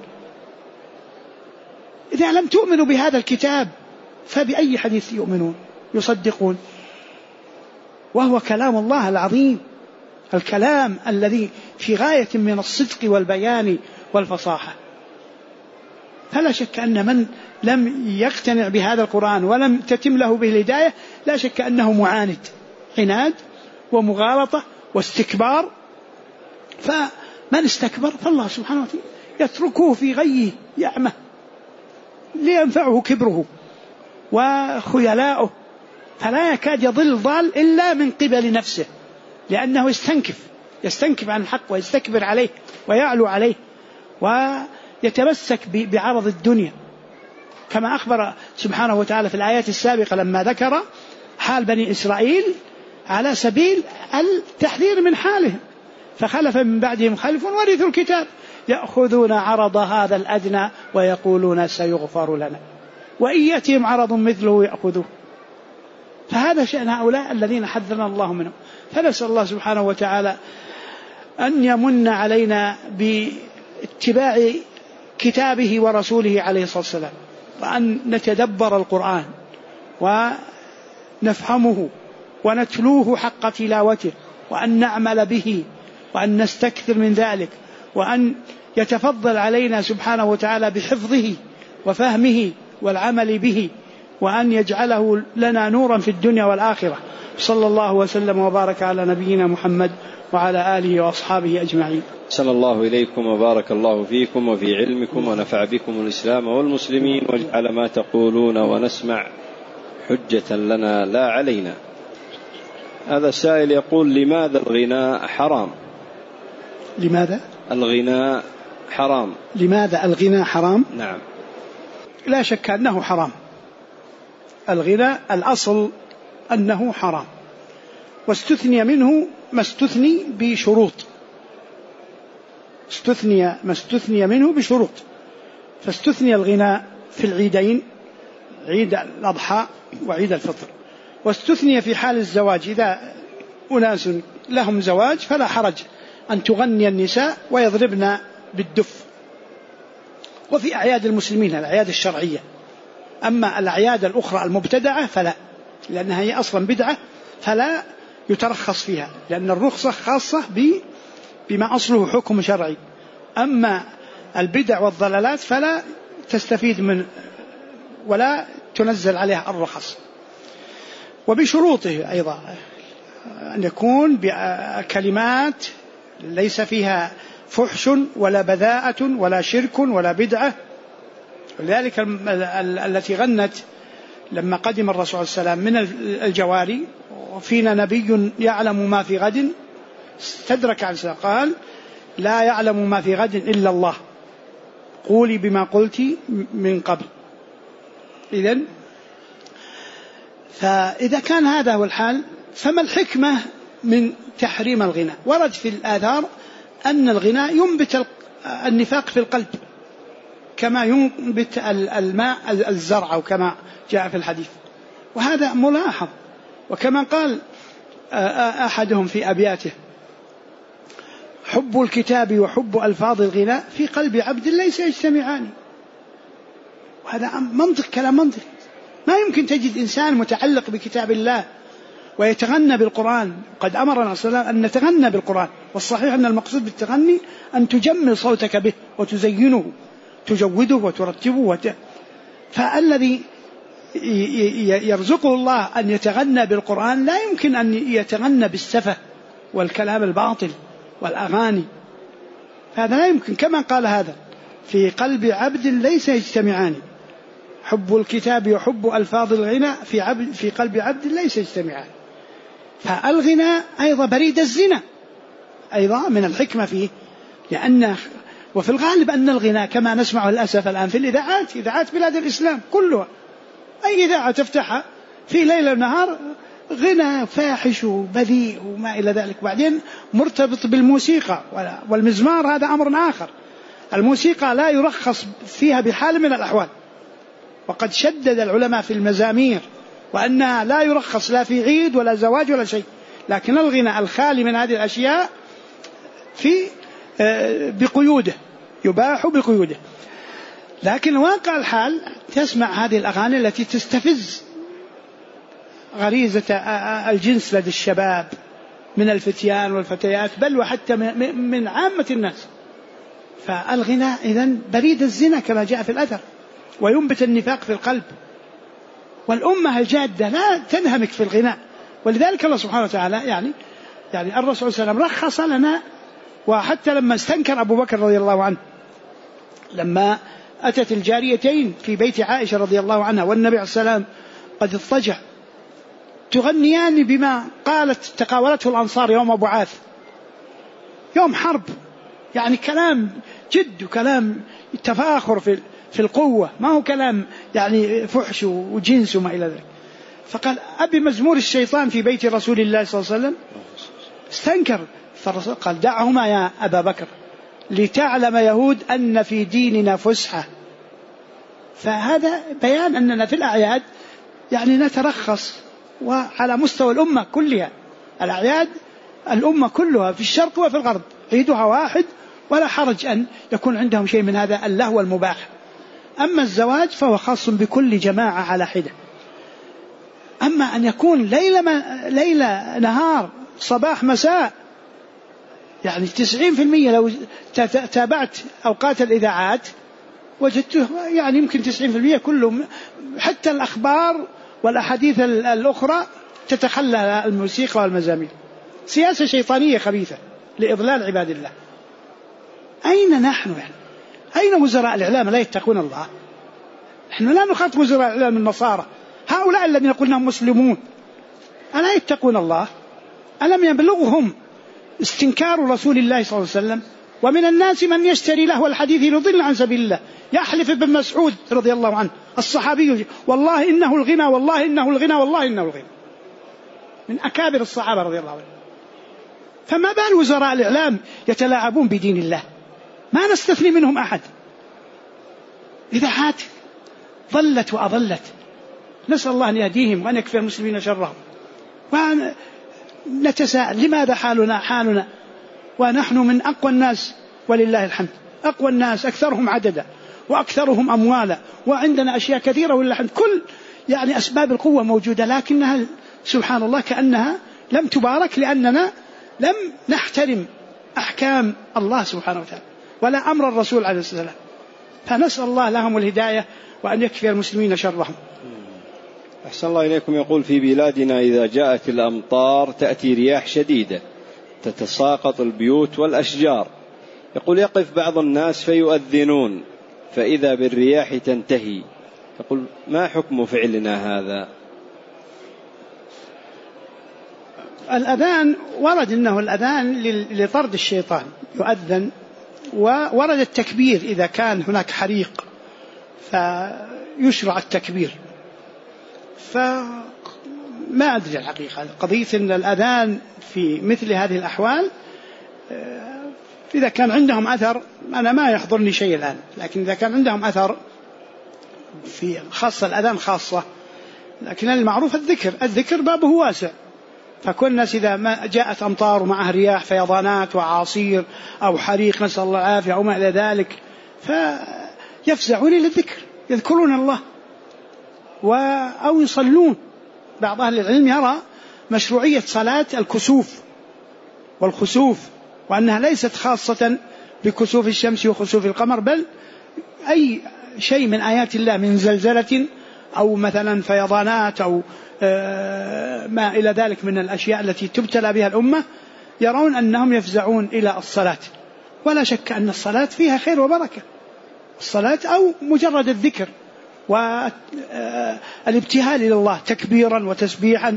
إذا لم تؤمنوا بهذا الكتاب فبأي حديث يؤمنون يصدقون؟ وهو كلام الله العظيم، الكلام الذي في غاية من الصدق والبيان والفصاحة. فلا شك أن من لم يقتنع بهذا القرآن ولم تتم له به الهداية لا شك أنه معاند، عناد ومغالطة واستكبار. فمن استكبر فالله سبحانه وتعالى يتركه في غيه يعمى لينفعه كبره وخيلاؤه، فلا يكاد يضل ضال إلا من قبل نفسه، لأنه يستنكف عن الحق ويستكبر عليه ويعلو عليه ويتمسك بعرض الدنيا، كما أخبر سبحانه وتعالى في الآيات السابقة لما ذكر حال بني إسرائيل على سبيل التحذير من حالهم. فخلف من بعدهم خلف ورثوا الكتاب يأخذون عرض هذا الأدنى ويقولون سيغفر لنا وإن يأتهم عرض مثله يأخذوه. فهذا شأن هؤلاء الذين حذرنا الله منهم. فنسأل الله سبحانه وتعالى أن يمن علينا باتباع كتابه ورسوله عليه الصلاة والسلام، وأن نتدبر القرآن ونفهمه ونتلوه حق تلاوته، وأن نعمل به، وأن نستكثر من ذلك، وأن يتفضل علينا سبحانه وتعالى بحفظه وفهمه والعمل به، وأن يجعله لنا نورا في الدنيا والآخرة. صلى الله وسلم وبارك على نبينا محمد وعلى آله وأصحابه أجمعين.
صلى الله إليكم وبارك الله فيكم وفي علمكم ونفع بكم الإسلام والمسلمين، واجعل ما تقولون ونسمع حجة لنا لا علينا. هذا السائل يقول: لماذا الغناء حرام؟
لماذا
الغناء حرام؟
لماذا الغناء حرام؟
نعم.
لا شك أنه حرام. الغناء الأصل أنه حرام، واستثني منه ما استثني بشروط، ما استثني منه بشروط. فاستثني الغناء في العيدين، عيد الأضحى وعيد الفطر، واستثني في حال الزواج، إذا أناس لهم زواج فلا حرج أن تغني النساء ويضربن بالدف. وفي أعياد المسلمين الأعياد الشرعية. أما الأعياد الأخرى المبتدعة فلا، لأنها هي أصلا بدعة فلا يترخص فيها، لأن الرخصة خاصة بما أصله حكم شرعي. أما البدع والضلالات فلا تستفيد من ولا تنزل عليها الرخص. وبشروطه أيضا أن يكون بكلمات ليس فيها فحش ولا بذاءة ولا شرك ولا بدعة. ولذلك التي غنت لما قدم الرسول صلى الله عليه وسلم من الجواري: وفينا نبي يعلم ما في غد، استدرك على السلام قال: لا يعلم ما في غد إلا الله، قولي بما قلت من قبل. فإذا كان هذا هو الحال فما الحكمة من تحريم الغناء؟ ورد في الآثار أن الغناء ينبت النفاق في القلب كما ينبت الماء الزرع، أو كما جاء في الحديث، وهذا ملاحظ. وكما قال أحدهم في أبياته: حب الكتاب وحب ألفاظ الغناء في قلب عبد ليس يجتمعان. وهذا منطق، كلام منطقي. ما يمكن تجد إنسان متعلق بكتاب الله ويتغنى بالقرآن. قد أمرنا صلى الله عليه وسلم أن نتغنى بالقرآن، والصحيح أن المقصود بالتغني أن تجمل صوتك به وتزينه، تجوده وترتبه فالذي يرزقه الله أن يتغنى بالقرآن لا يمكن أن يتغنى بالسفة والكلام الباطل والأغاني، هذا لا يمكن. كما قال هذا: في قلب عبد ليس يجتمعان، حب الكتاب وحب ألفاظ الغناء في قلب عبد ليس يجتمعان. فالغناء أيضا بريد الزنا، أيضا من الحكمة فيه، لأن وفي الغالب أن الغناء كما نسمعه للأسف الآن في إذاعات بلاد الإسلام كلها، أي إذاعة تفتحها في ليل ونهار غنى فاحش وبذيء وما إلى ذلك، وبعدين مرتبط بالموسيقى والمزمار، هذا أمر آخر. الموسيقى لا يرخص فيها بحال من الأحوال، وقد شدد العلماء في المزامير وأنها لا يرخص لا في عيد ولا زواج ولا شيء، لكن الغنى الخالي من هذه الأشياء بقيوده، يباح بقيوده. لكن واقع الحال تسمع هذه الأغاني التي تستفز غريزة الجنس لدى الشباب من الفتيان والفتيات، بل وحتى من عامة الناس. فالغنى إذن بريد الزنا كما جاء في الأثر، وينبت النفاق في القلب، والأمة الجادة لا تنهمك في الغناء. ولذلك الله سبحانه وتعالى يعني الرسول صلى الله عليه وسلم رخص لنا. وحتى لما استنكر أبو بكر رضي الله عنه لما أتت الجاريتين في بيت عائشة رضي الله عنها والنبي عليه السلام قد اضطجع تغنيان بما قالت تقاولته الأنصار يوم بعاث، يوم حرب، يعني كلام جد وكلام تفاخر في القوة، ما هو كلام يعني فحش وجنس وما إلى ذلك. فقال أبي مزمور الشيطان في بيت رسول الله صلى الله عليه وسلم. استنكر، فالرسول قال دعهما يا أبا بكر لتعلم يهود أن في ديننا فسحة. فهذا بيان أننا في الأعياد يعني نترخص، وعلى مستوى الأمة كلها، الأعياد الأمة كلها في الشرق وفي الغرب عيدها واحد، ولا حرج أن يكون عندهم شيء من هذا اللهو المباح. أما الزواج فهو خاص بكل جماعة على حدة. أما أن يكون ليلة نهار صباح مساء، يعني 90% لو تابعت أوقات الإذاعات وجدته يعني يمكن 90% كله، حتى الأخبار والأحاديث الأخرى تتخلى الموسيقى والمزامير. سياسة شيطانية خبيثة لإضلال عباد الله. أين نحن يعني؟ أين وزراء الإعلام لا يتقون الله؟ نحن لا نخاطب وزراء الإعلام النصارى، هؤلاء الذين يقولون مسلمون ألا يتقون الله؟ ألم يبلغهم استنكار رسول الله صلى الله عليه وسلم؟ ومن الناس من يشتري لهو الحديث ليضل عن سبيل الله. يحلف ابن مسعود رضي الله عنه الصحابي والله إنه الغنى، والله إنه الغنى، والله إنه الغنى، من أكابر الصحابة رضي الله عنه. فما بال وزراء الإعلام يتلاعبون بدين الله؟ ما نستثني منهم أحد. إذاعات ضلت وأضلت، نسأل الله أن يهديهم وأن يكفي المسلمين شرهم. ونتساءل لماذا حالنا ونحن من أقوى الناس ولله الحمد، أقوى الناس، أكثرهم عددا وأكثرهم أموالا، وعندنا أشياء كثيرة ولله الحمد، كل يعني أسباب القوة موجودة، لكنها سبحان الله كأنها لم تبارك، لأننا لم نحترم أحكام الله سبحانه وتعالى ولا أمر الرسول عليه الصلاة والسلام. فنسأل الله لهم الهداية وأن يكفي المسلمين شرهم.
أحسن الله إليكم. يقول في بلادنا إذا جاءت الأمطار تأتي رياح شديدة تتساقط البيوت والأشجار. يقول يقف بعض الناس فيؤذنون فإذا بالرياح تنتهي. يقول ما حكم فعلنا هذا؟
الأذان ورد أنه الأذان لطرد الشيطان يؤذن، وورد التكبير إذا كان هناك حريق فيشرع التكبير. فما أدري الحقيقة قضية أن الأذان في مثل هذه الأحوال إذا كان عندهم أثر، أنا ما يحضرني شيء الآن، لكن إذا كان عندهم أثر في خاصة الأذان خاصة، لكن المعروف الذكر بابه واسع. فكل الناس إذا ما جاءت أمطار ومعها رياح فيضانات وعاصير أو حريق نسأل الله العافية أو ما إلى ذلك، فيفزعون إلى الذكر، يذكرون الله أو يصلون. بعض أهل العلم يرى مشروعية صلاة الكسوف والخسوف، وأنها ليست خاصة بكسوف الشمس وخسوف القمر، بل أي شيء من آيات الله من زلزلة أو مثلا فيضانات أو ما إلى ذلك من الأشياء التي تبتلى بها الأمة، يرون أنهم يفزعون إلى الصلاة. ولا شك أن الصلاة فيها خير وبركة، الصلاة أو مجرد الذكر والابتهال إلى الله تكبيرا وتسبيحا.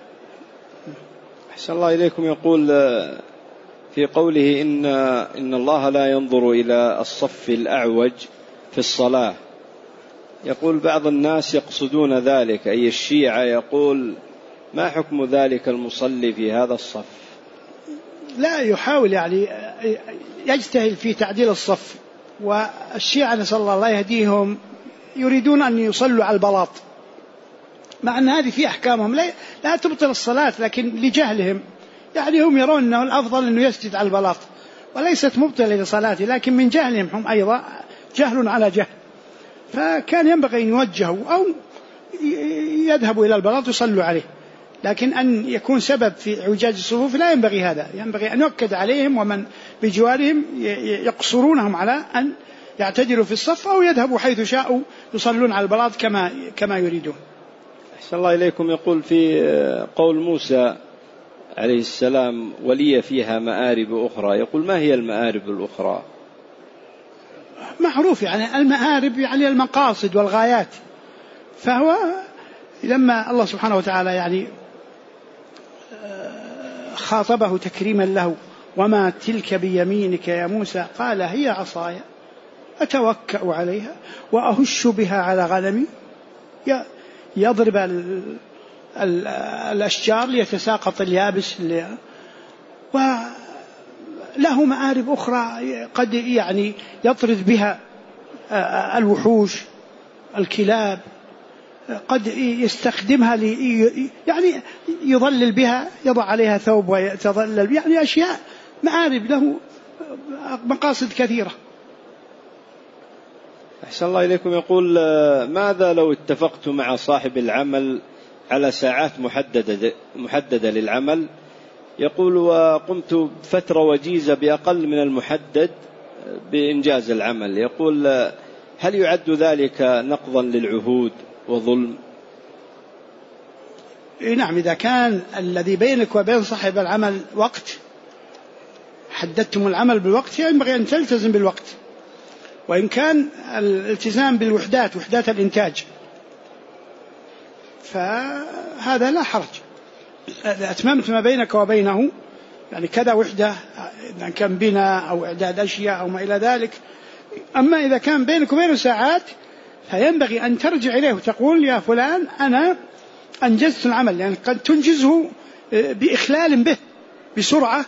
أحسن الله إليكم. يقول في قوله إن الله لا ينظر إلى الصف الأعوج في الصلاة، يقول بعض الناس يقصدون ذلك أي الشيعة، يقول ما حكم ذلك المصلي في هذا الصف؟
لا يحاول يعني يجتهد في تعديل الصف، والشيعة نسأل الله يهديهم يريدون أن يصلوا على البلاط مع أن هذه في أحكامهم لا تبطل الصلاة، لكن لجهلهم يعني هم يرون أنه الأفضل أنه يسجد على البلاط، وليست مبطلة لصلاته، لكن من جهلهم هم أيضا جهل على جهل، فكان ينبغي أن يوجهوا أو يذهبوا إلى البلاط ويصلوا عليه. لكن أن يكون سبب في اعوجاج الصفوف لا ينبغي هذا، ينبغي أن يؤكد عليهم ومن بجوارهم يقصرونهم على أن يعتدلوا في الصف أو يذهبوا حيث شاءوا يصلون على البلاط كما يريدون.
أحسن الله إليكم. يقول في قول موسى عليه السلام ولي فيها مآرب أخرى، يقول ما هي المآرب الأخرى؟
معروف يعني المآرب يعني المقاصد والغايات، فهو لما الله سبحانه وتعالى يعني خاطبه تكريما له وما تلك بيمينك يا موسى قال هي عصاي أتوكأ عليها وأهش بها على غنمي، يضرب الأشجار ليتساقط اليابس، وله مآرب أخرى قد يعني يطرد بها الوحوش الكلاب، قد يستخدمها يعني يظلل بها، يضع عليها ثوب ويتظلل، يعني أشياء مآرب له مقاصد كثيرة.
أحسن الله إليكم. يقول ماذا لو اتفقت مع صاحب العمل على ساعات محددة للعمل، يقول وقمت فترة وجيزة بأقل من المحدد بإنجاز العمل، يقول هل يعد ذلك نقضا للعهود وظلم؟
نعم، إذا كان الذي بينك وبين صاحب العمل وقت، حددتم العمل بالوقت، ينبغي أن تلتزم بالوقت. وإن كان الالتزام بالوحدات، وحدات الإنتاج، فهذا لا حرج، إذا أتممت ما بينك وبينه يعني كذا وحدة، إذا كان بناء أو إعداد أشياء أو ما إلى ذلك. أما إذا كان بينك وبينه ساعات فينبغي أن ترجع إليه وتقول يا فلان أنا أنجزت العمل، يعني قد تنجزه بإخلال به بسرعة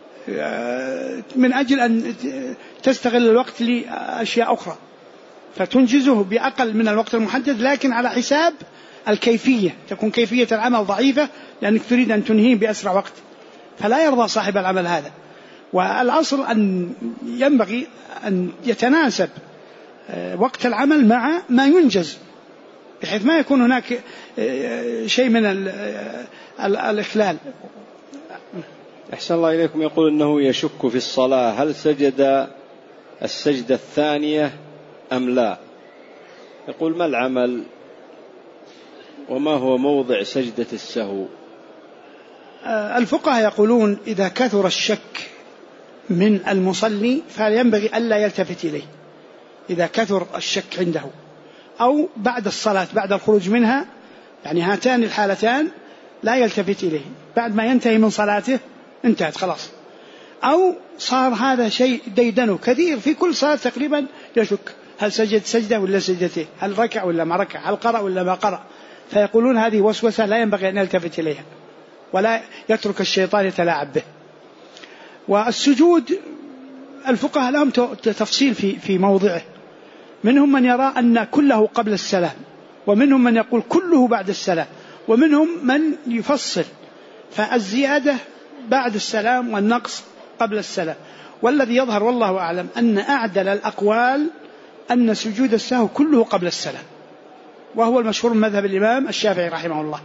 من أجل أن تستغل الوقت لأشياء أخرى، فتنجزه بأقل من الوقت المحدد، لكن على حساب الكيفية، تكون كيفية العمل ضعيفة لأنك تريد أن تنهيه بأسرع وقت، فلا يرضى صاحب العمل هذا. والأصل أن ينبغي أن يتناسب وقت العمل مع ما ينجز، بحيث ما يكون هناك شيء من الإخلال.
أحسن الله إليكم. يقول إنه يشك في الصلاة، هل سجد السجدة الثانية أم لا؟ يقول ما العمل وما هو موضع سجدة السهو؟
الفقهاء يقولون إذا كثر الشك من المصلي فينبغي ألا يلتفت إليه، إذا كثر الشك عنده أو بعد الصلاة بعد الخروج منها، يعني هاتان الحالتان لا يلتفت إليه، بعد ما ينتهي من صلاته انتهت خلاص، أو صار هذا شيء ديدنه كثير في كل صلاة تقريبا يشك هل سجد سجدة ولا سجدتين، هل ركع ولا ما ركع، هل قرأ ولا ما قرأ، فيقولون هذه وسوسة لا ينبغي أن يلتفت إليها ولا يترك الشيطان يتلاعب به. والسجود الفقهاء لهم تفصيل في موضعه، منهم من يرى أن كله قبل السلام، ومنهم من يقول كله بعد السلام، ومنهم من يفصل فالزيادة بعد السلام والنقص قبل السلام. والذي يظهر والله أعلم أن أعدل الأقوال أن سجود السهو كله قبل السلام، وهو المشهور من مذهب الإمام الشافعي رحمه الله،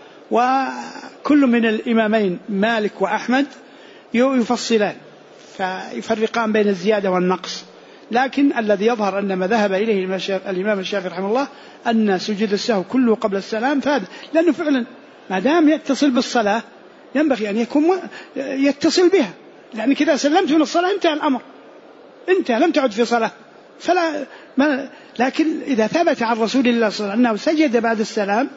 وكل من الإمامين مالك وأحمد يفصلان فيفرقان بين الزيادة والنقص، لكن الذي يظهر أن ما ذهب إليه الإمام الشافعي رحمه الله أن سجود السهو كله قبل السلام، فهذا لأنه فعلا ما دام يتصل بالصلاة ينبغي أن يكون يتصل بها، لأن كذا سلمت من الصلاة انتهى الأمر، انت لم تعد في صلاة لكن إذا ثبت عن رسول الله صلى الله عليه وسلم أنه سجد بعد السلام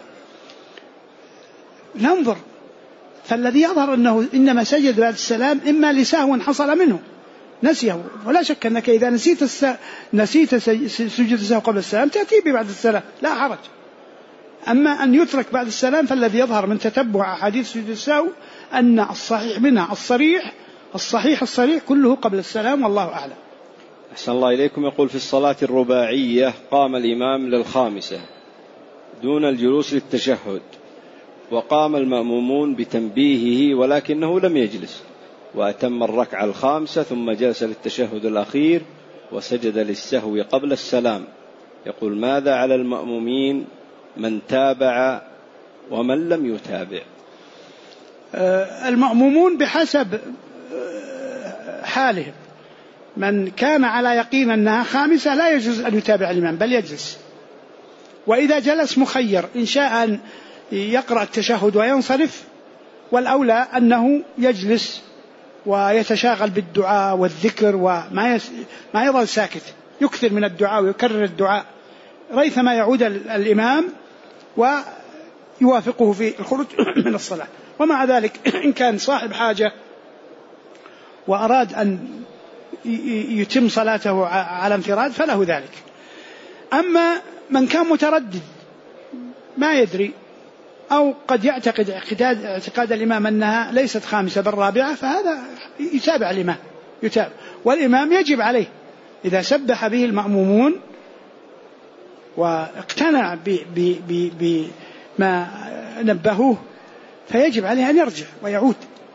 ننظر، فالذي يظهر أنه إنما سجد بعد السلام إما لسهو حصل منه نسيه، ولا شك أنك إذا نسيت سجود السهو قبل السلام تأتي بعد السلام لا حرج. أما أن يترك بعد السلام فالذي يظهر من تتبع أحاديث سجود السهو أن الصحيح منها الصحيح كله قبل السلام، والله أعلم.
أحسن الله إليكم. يقول في الصلاة الرباعية قام الإمام للخامسة دون الجلوس للتشهد، وقام المأمومون بتنبيهه ولكنه لم يجلس، وأتم الركعة الخامسة ثم جلس للتشهد الأخير وسجد للسهو قبل السلام. يقول: ماذا على المأمومين من تابع ومن لم يتابع؟
المأمومون بحسب حالهم. من كان على يقين أنها خامسة لا يجوز أن يتابع الإمام بل يجلس، وإذا جلس مخير إن شاء أن يقرأ التشهد وينصرف، والأولى أنه يجلس ويتشاغل بالدعاء والذكر وما يظل ساكت، يكثر من الدعاء ويكرر الدعاء ريثما يعود الإمام ويوافقه في الخروج من الصلاة. ومع ذلك إن كان صاحب حاجة وأراد أن يتم صلاته على انفراد فله ذلك. أما من كان متردد ما يدري أو قد يعتقد اعتقاد الإمام أنها ليست خامسة بل رابعة، فهذا يتابع الإمام، يتابع، والإمام يجب عليه إذا سبح به المأمومون واقتنع بما نبهوه فيجب عليه أن يرجع ويعود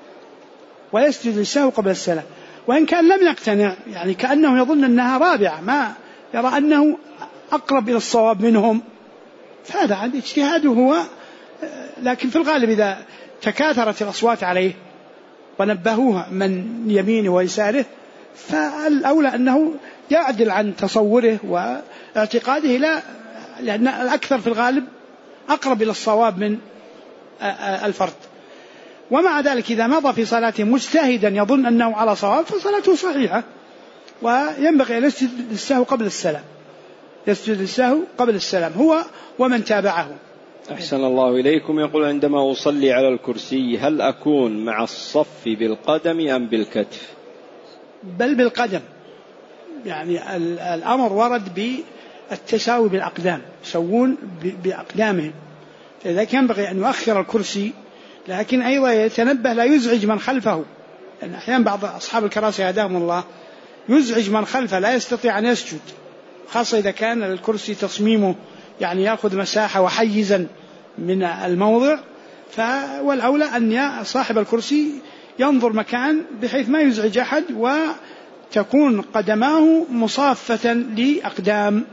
ويسجد للسهو قبل السلام. وإن كان لم يقتنع، يعني كأنه يظن أنها رابعة، ما يرى أنه أقرب إلى الصواب منهم، فهذا عن اجتهاده هو. لكن في الغالب إذا تكاثرت الأصوات عليه ونبهوه من يمينه ويساره فالأولى أنه يعدل عن تصوره واعتقاده، لا، لأن الأكثر في الغالب أقرب إلى الصواب من الفرد. ومع ذلك إذا مضى في صلاته مجتهدا يظن أنه على صواب فصلاته صحيحة، وينبغي أن يسجد للسهو قبل السلام، يسجد للسهو قبل السلام هو ومن تابعه.
أحسن الله إليكم. يقول: عندما أصلي على الكرسي هل أكون مع الصف بالقدم أم بالكتف؟
بل بالقدم، يعني الأمر ورد بالتساوي بالأقدام، يسوون بأقدامهم، فإذا كان ينبغي أن يؤخر الكرسي لكن أيضا يتنبه لا يزعج من خلفه، لأن أحيانا بعض أصحاب الكراسي هداهم الله يزعج من خلفه لا يستطيع أن يسجد، خاصة إذا كان الكرسي تصميمه يعني يأخذ مساحة وحيزا من الموضع، والأولى أن صاحب الكرسي ينظر مكان بحيث ما يزعج أحد وتكون قدماه مصافة لأقدام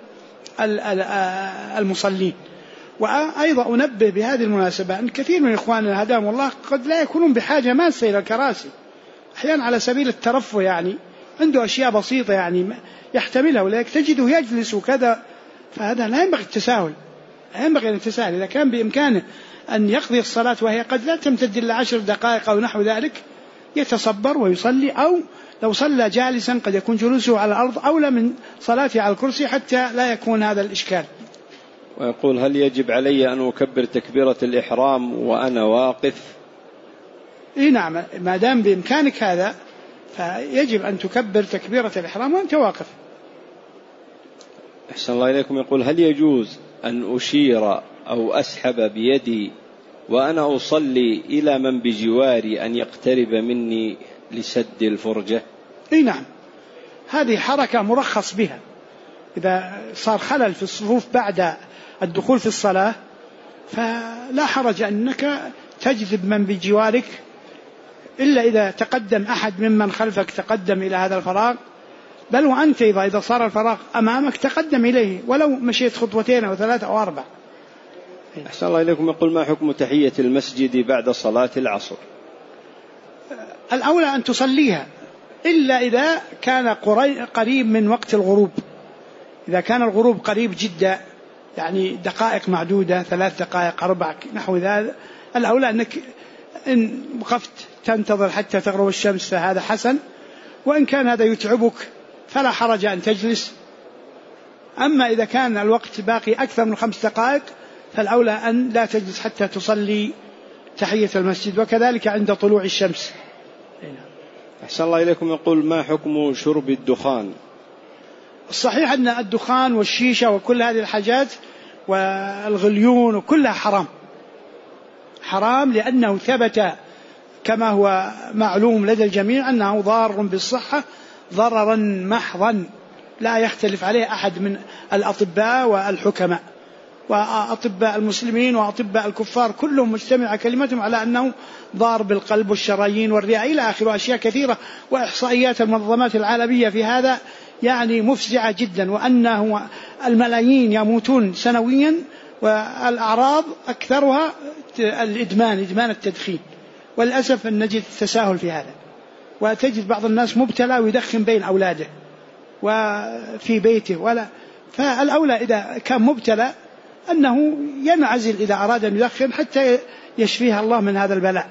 المصلين. وأيضا أنبه بهذه المناسبة أن كثير من إخواننا هداهم الله قد لا يكونون بحاجة ماسة إلى الكراسي، أحيانا على سبيل الترفه، يعني عنده أشياء بسيطة يعني يحتملها، ولكن تجده يجلس وكذا، فهذا لا ينبغي التساهل، لا ينبغي التساهل. إذا كان بإمكانه أن يقضي الصلاة وهي قد لا تمتد إلا 10 دقائق أو نحو ذلك يتصبر ويصلي، أو لو صلى جالسا قد يكون جلوسه على الأرض أولى من صلاته على الكرسي حتى لا يكون هذا الإشكال.
ويقول: هل يجب علي أن أكبر تكبيرة الإحرام وأنا واقف؟
نعم، ما دام بإمكانك هذا فيجب أن تكبر تكبيرة الإحرام وأنت واقف.
أحسن الله إليكم. يقول: هل يجوز أن أشير أو أسحب بيدي وأنا أصلي إلى من بجواري أن يقترب مني لسد الفرجة؟
نعم، هذه حركة مرخص بها إذا صار خلل في الصفوف بعد الدخول في الصلاة، فلا حرج أنك تجذب من بجوارك، إلا إذا تقدم أحد ممن خلفك تقدم إلى هذا الفراغ، بل وأنت إذا صار الفراغ أمامك تقدم إليه ولو مشيت 2 أو 3 أو 4.
أحسن الله إليكم. يقول: ما حكم تحية المسجد بعد صلاة العصر؟
الأولى أن تصليها إلا إذا كان قريب من وقت الغروب. إذا كان الغروب قريب جدا، يعني دقائق معدودة، 3 دقائق 4 نحو ذلك، الأولى أنك إن وقفت تنتظر حتى تغرب الشمس فهذا حسن، وإن كان هذا يتعبك فلا حرج أن تجلس. أما إذا كان الوقت باقي أكثر من 5 دقائق فالأولى أن لا تجلس حتى تصلي تحية المسجد، وكذلك عند طلوع الشمس.
أحسن الله إليكم. يقول: ما حكم شرب الدخان؟
الصحيح أن الدخان والشيشة وكل هذه الحاجات والغليون وكلها حرام، لأنه ثبت كما هو معلوم لدى الجميع أنه ضار بالصحة ضررا محضا لا يختلف عليه أحد من الأطباء والحكماء، وأطباء المسلمين وأطباء الكفار كلهم مجتمع كلمتهم على أنه ضار بالقلب والشرايين والرئة إلى آخره، أشياء كثيرة، وإحصائيات المنظمات العالمية في هذا يعني مفزعة جدا، وأنه الملايين يموتون سنويا، والأعراض أكثرها الإدمان، إدمان التدخين. وللأسف أن نجد تساهل في هذا، وتجد بعض الناس مبتلى ويدخن بين أولاده وفي بيته ولا. فالأولى إذا كان مبتلى أنه ينعزل إذا أراد أن يدخن حتى يشفيها الله من هذا البلاء.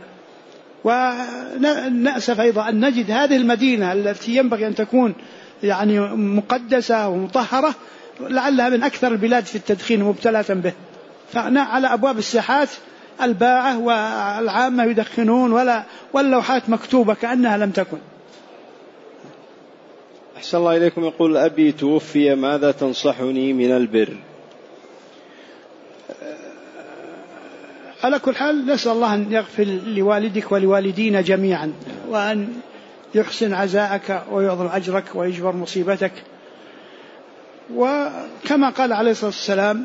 ونأسف أيضا أن نجد هذه المدينة التي ينبغي أن تكون يعني مقدسة ومطهرة لعلها من أكثر البلاد في التدخين مبتلة به. فعلى أبواب الساحات الباعة والعامة يدخنون واللوحات مكتوبة كأنها لم تكن.
أحسن الله إليكم. يقول أبي توفي، ماذا تنصحني من البر؟
على كل حال نسأل الله أن يغفر لوالدك ولوالدينا جميعا، وأن يحسن عزاءك ويعظم أجرك ويجبر مصيبتك. وكما قال عليه الصلاة والسلام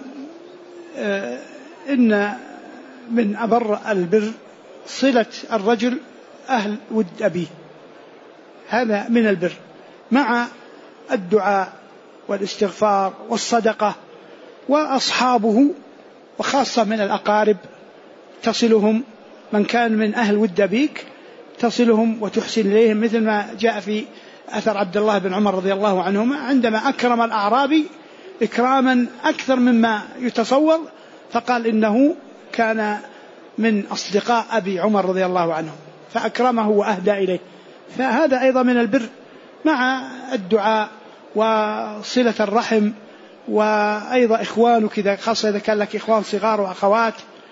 إن من أبر البر صلة الرجل أهل ود أبيه، هذا من البر، مع الدعاء والاستغفار والصدقة. وأصحابه وخاصة من الأقارب تصلهم، من كان من أهل ود أبيك تصلهم وتحسن إليهم، مثل ما جاء في أثر عبد الله بن عمر رضي الله عنهما عندما أكرم الأعرابي إكراما أكثر مما يتصور، فقال إنه كان من أصدقاء أبي عمر رضي الله عنه فأكرمه وأهدى إليه. فهذا أيضا من البر، مع الدعاء وصلة الرحم، وأيضا إخوانك إذا خاصة إذا كان لك إخوان صغار وأخوات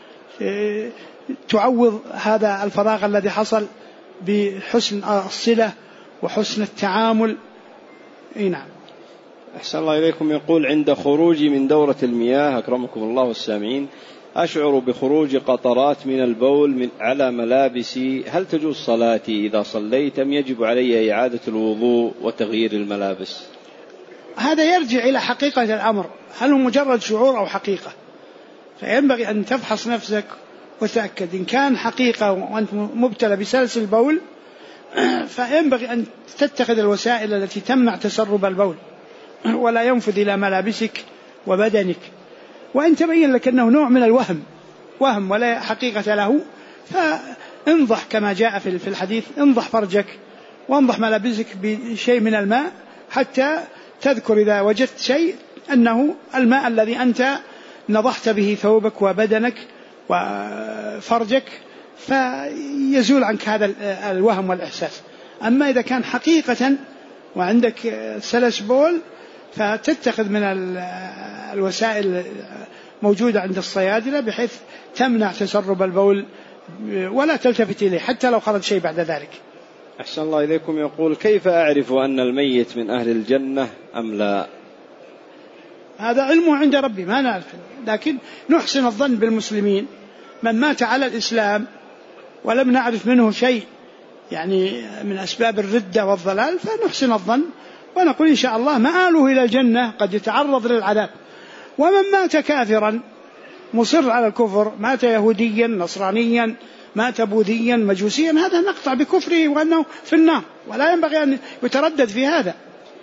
تعوض هذا الفراغ الذي حصل بحسن الصلة وحسن التعامل. نعم.
أحسن الله إليكم. يقول عند خروجي من دورة المياه أكرمكم الله والسامعين أشعر بخروج قطرات من البول على ملابسي، هل تجوز صلاتي إذا صليت أم يجب علي إعادة الوضوء وتغيير الملابس؟
هذا يرجع إلى حقيقة الأمر، هل هو مجرد شعور أو حقيقة؟ فينبغي أن تفحص نفسك وتأكد. إن كان حقيقة وأنت مبتلى بسلس البول فينبغي أن تتخذ الوسائل التي تمنع تسرب البول ولا ينفذ إلى ملابسك وبدنك. وإن تبين لك أنه نوع من الوهم ولا حقيقة له، فانضح كما جاء في الحديث، انضح فرجك وانضح ملابسك بشيء من الماء حتى تذكر إذا وجدت شيء أنه الماء الذي أنت نضحت به ثوبك وبدنك وفرجك، فيزول عنك هذا الوهم والإحساس. أما إذا كان حقيقة وعندك سلس بول فتتخذ من الوسائل موجودة عند الصيادلة بحيث تمنع تسرب البول ولا تلتفت إليه حتى لو خرج شيء بعد ذلك.
أحسن الله إليكم. يقول كيف أعرف أن الميت من أهل الجنة أم لا؟
هذا علمه عند ربي ما نعرف، لكن نحسن الظن بالمسلمين من مات على الإسلام ولم نعرف منه شيء يعني من أسباب الردة والضلال، فنحسن الظن ونقول إن شاء الله مآله إلى الجنة، قد يتعرض للعذاب. ومن مات كافرا مصر على الكفر، مات يهوديا نصرانيا مات بوذيا مجوسيا، هذا نقطع بكفره وأنه في النار، ولا ينبغي أن يتردد في هذا.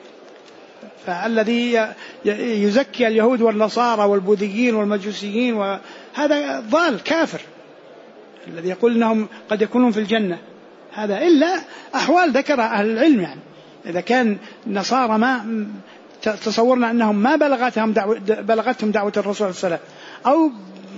فالذي يزكي اليهود والنصارى والبوذيين والمجوسيين وهذا ضال كافر، الذي يقول أنهم قد يكونون في الجنة، هذا إلا أحوال ذكرها أهل العلم. يعني إذا كان النصارى ما تصورنا أنهم ما بلغتهم دعوة الرسول صلى الله عليه وسلم أو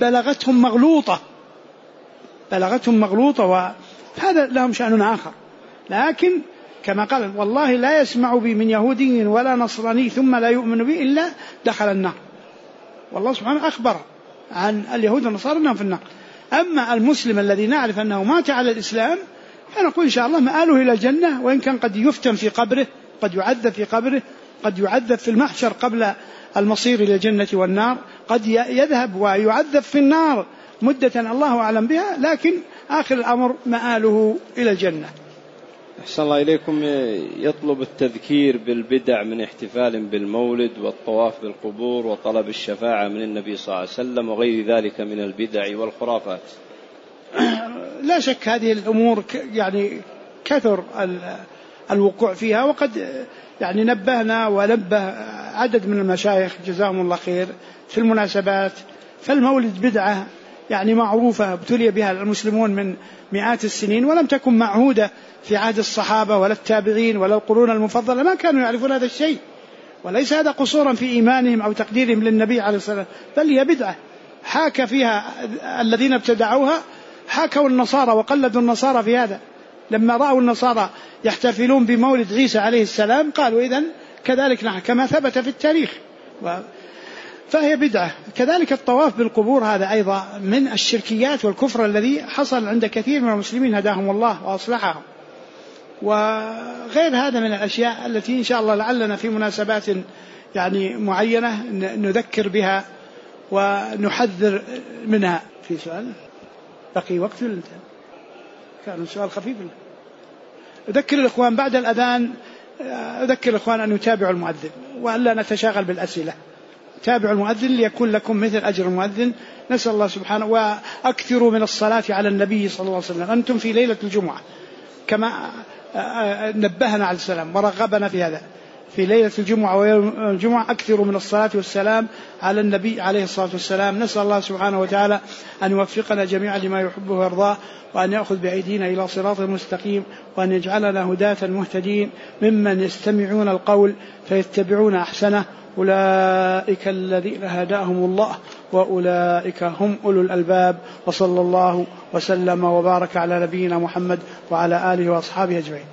بلغتهم مغلوطة وهذا لهم شأن آخر. لكن كما قال والله لا يسمع بي من يهودي ولا نصراني ثم لا يؤمن بي إلا دخل النار، والله سبحانه أخبر عن اليهود والنصارى أنهم في النار. أما المسلم الذي نعرف أنه مات على الإسلام فنقول إن شاء الله مآله إلى الجنة، وإن كان قد يفتن في قبره، قد يعذب في قبره، قد يعذب في المحشر قبل المصير إلى الجنة والنار، قد يذهب ويعذب في النار مدة الله أعلم بها، لكن آخر الأمر مآله إلى الجنة.
أحسن الله إليكم. يطلب التذكير بالبدع من احتفال بالمولد والطواف بالقبور وطلب الشفاعة من النبي صلى الله عليه وسلم وغير ذلك من البدع والخرافات.
لا شك هذه الأمور يعني كثر الوقوع فيها، وقد يعني نبهنا ونبه عدد من المشايخ جزاهم الله خير في المناسبات. فالمولد بدعة يعني معروفة ابتلي بها المسلمون من مئات السنين، ولم تكن معهودة في عهد الصحابة ولا التابعين ولا القرون المفضلة، ما كانوا يعرفون هذا الشيء. وليس هذا قصورا في إيمانهم أو تقديرهم للنبي عليه الصلاة والسلام، بل هي بدعة حاك فيها الذين ابتدعوها، حاكوا النصارى وقلدوا النصارى في هذا. لما رأوا النصارى يحتفلون بمولد عيسى عليه السلام قالوا إذن كذلك نحن، كما ثبت في التاريخ، فهي بدعة. كذلك الطواف بالقبور هذا أيضا من الشركيات والكفر الذي حصل عند كثير من المسلمين هداهم الله وأصلحهم. وغير هذا من الأشياء التي إن شاء الله لعلنا في مناسبات يعني معينة نذكر بها ونحذر منها. في سؤال بقي وقت ولا انتهى؟ كان سؤال خفيف. أذكر الإخوان بعد الأذان، أذكر الإخوان أن يتابعوا المؤذن وألا نتشاغل بالأسئلة. تابعوا المؤذن ليكون لكم مثل أجر المؤذن. نسأل الله سبحانه. وأكثروا من الصلاة على النبي صلى الله عليه وسلم. أنتم في ليلة الجمعة كما نبهنا عليه السلام ورغبنا في هذا، في ليلة الجمعة ويوم الجمعة أكثروا من الصلاة والسلام على النبي عليه الصلاة والسلام. نسأل الله سبحانه وتعالى أن يوفقنا جميعا لما يحبه ويرضاه، وأن يأخذ بأيدينا إلى صراط مستقيم، وأن يجعلنا هداة مهتدين ممن يستمعون القول فيتبعون أحسنه. أولئك الذين هداهم الله وأولئك هم أولو الألباب. وصلى الله وسلم وبارك على نبينا محمد وعلى آله وأصحابه أجمعين.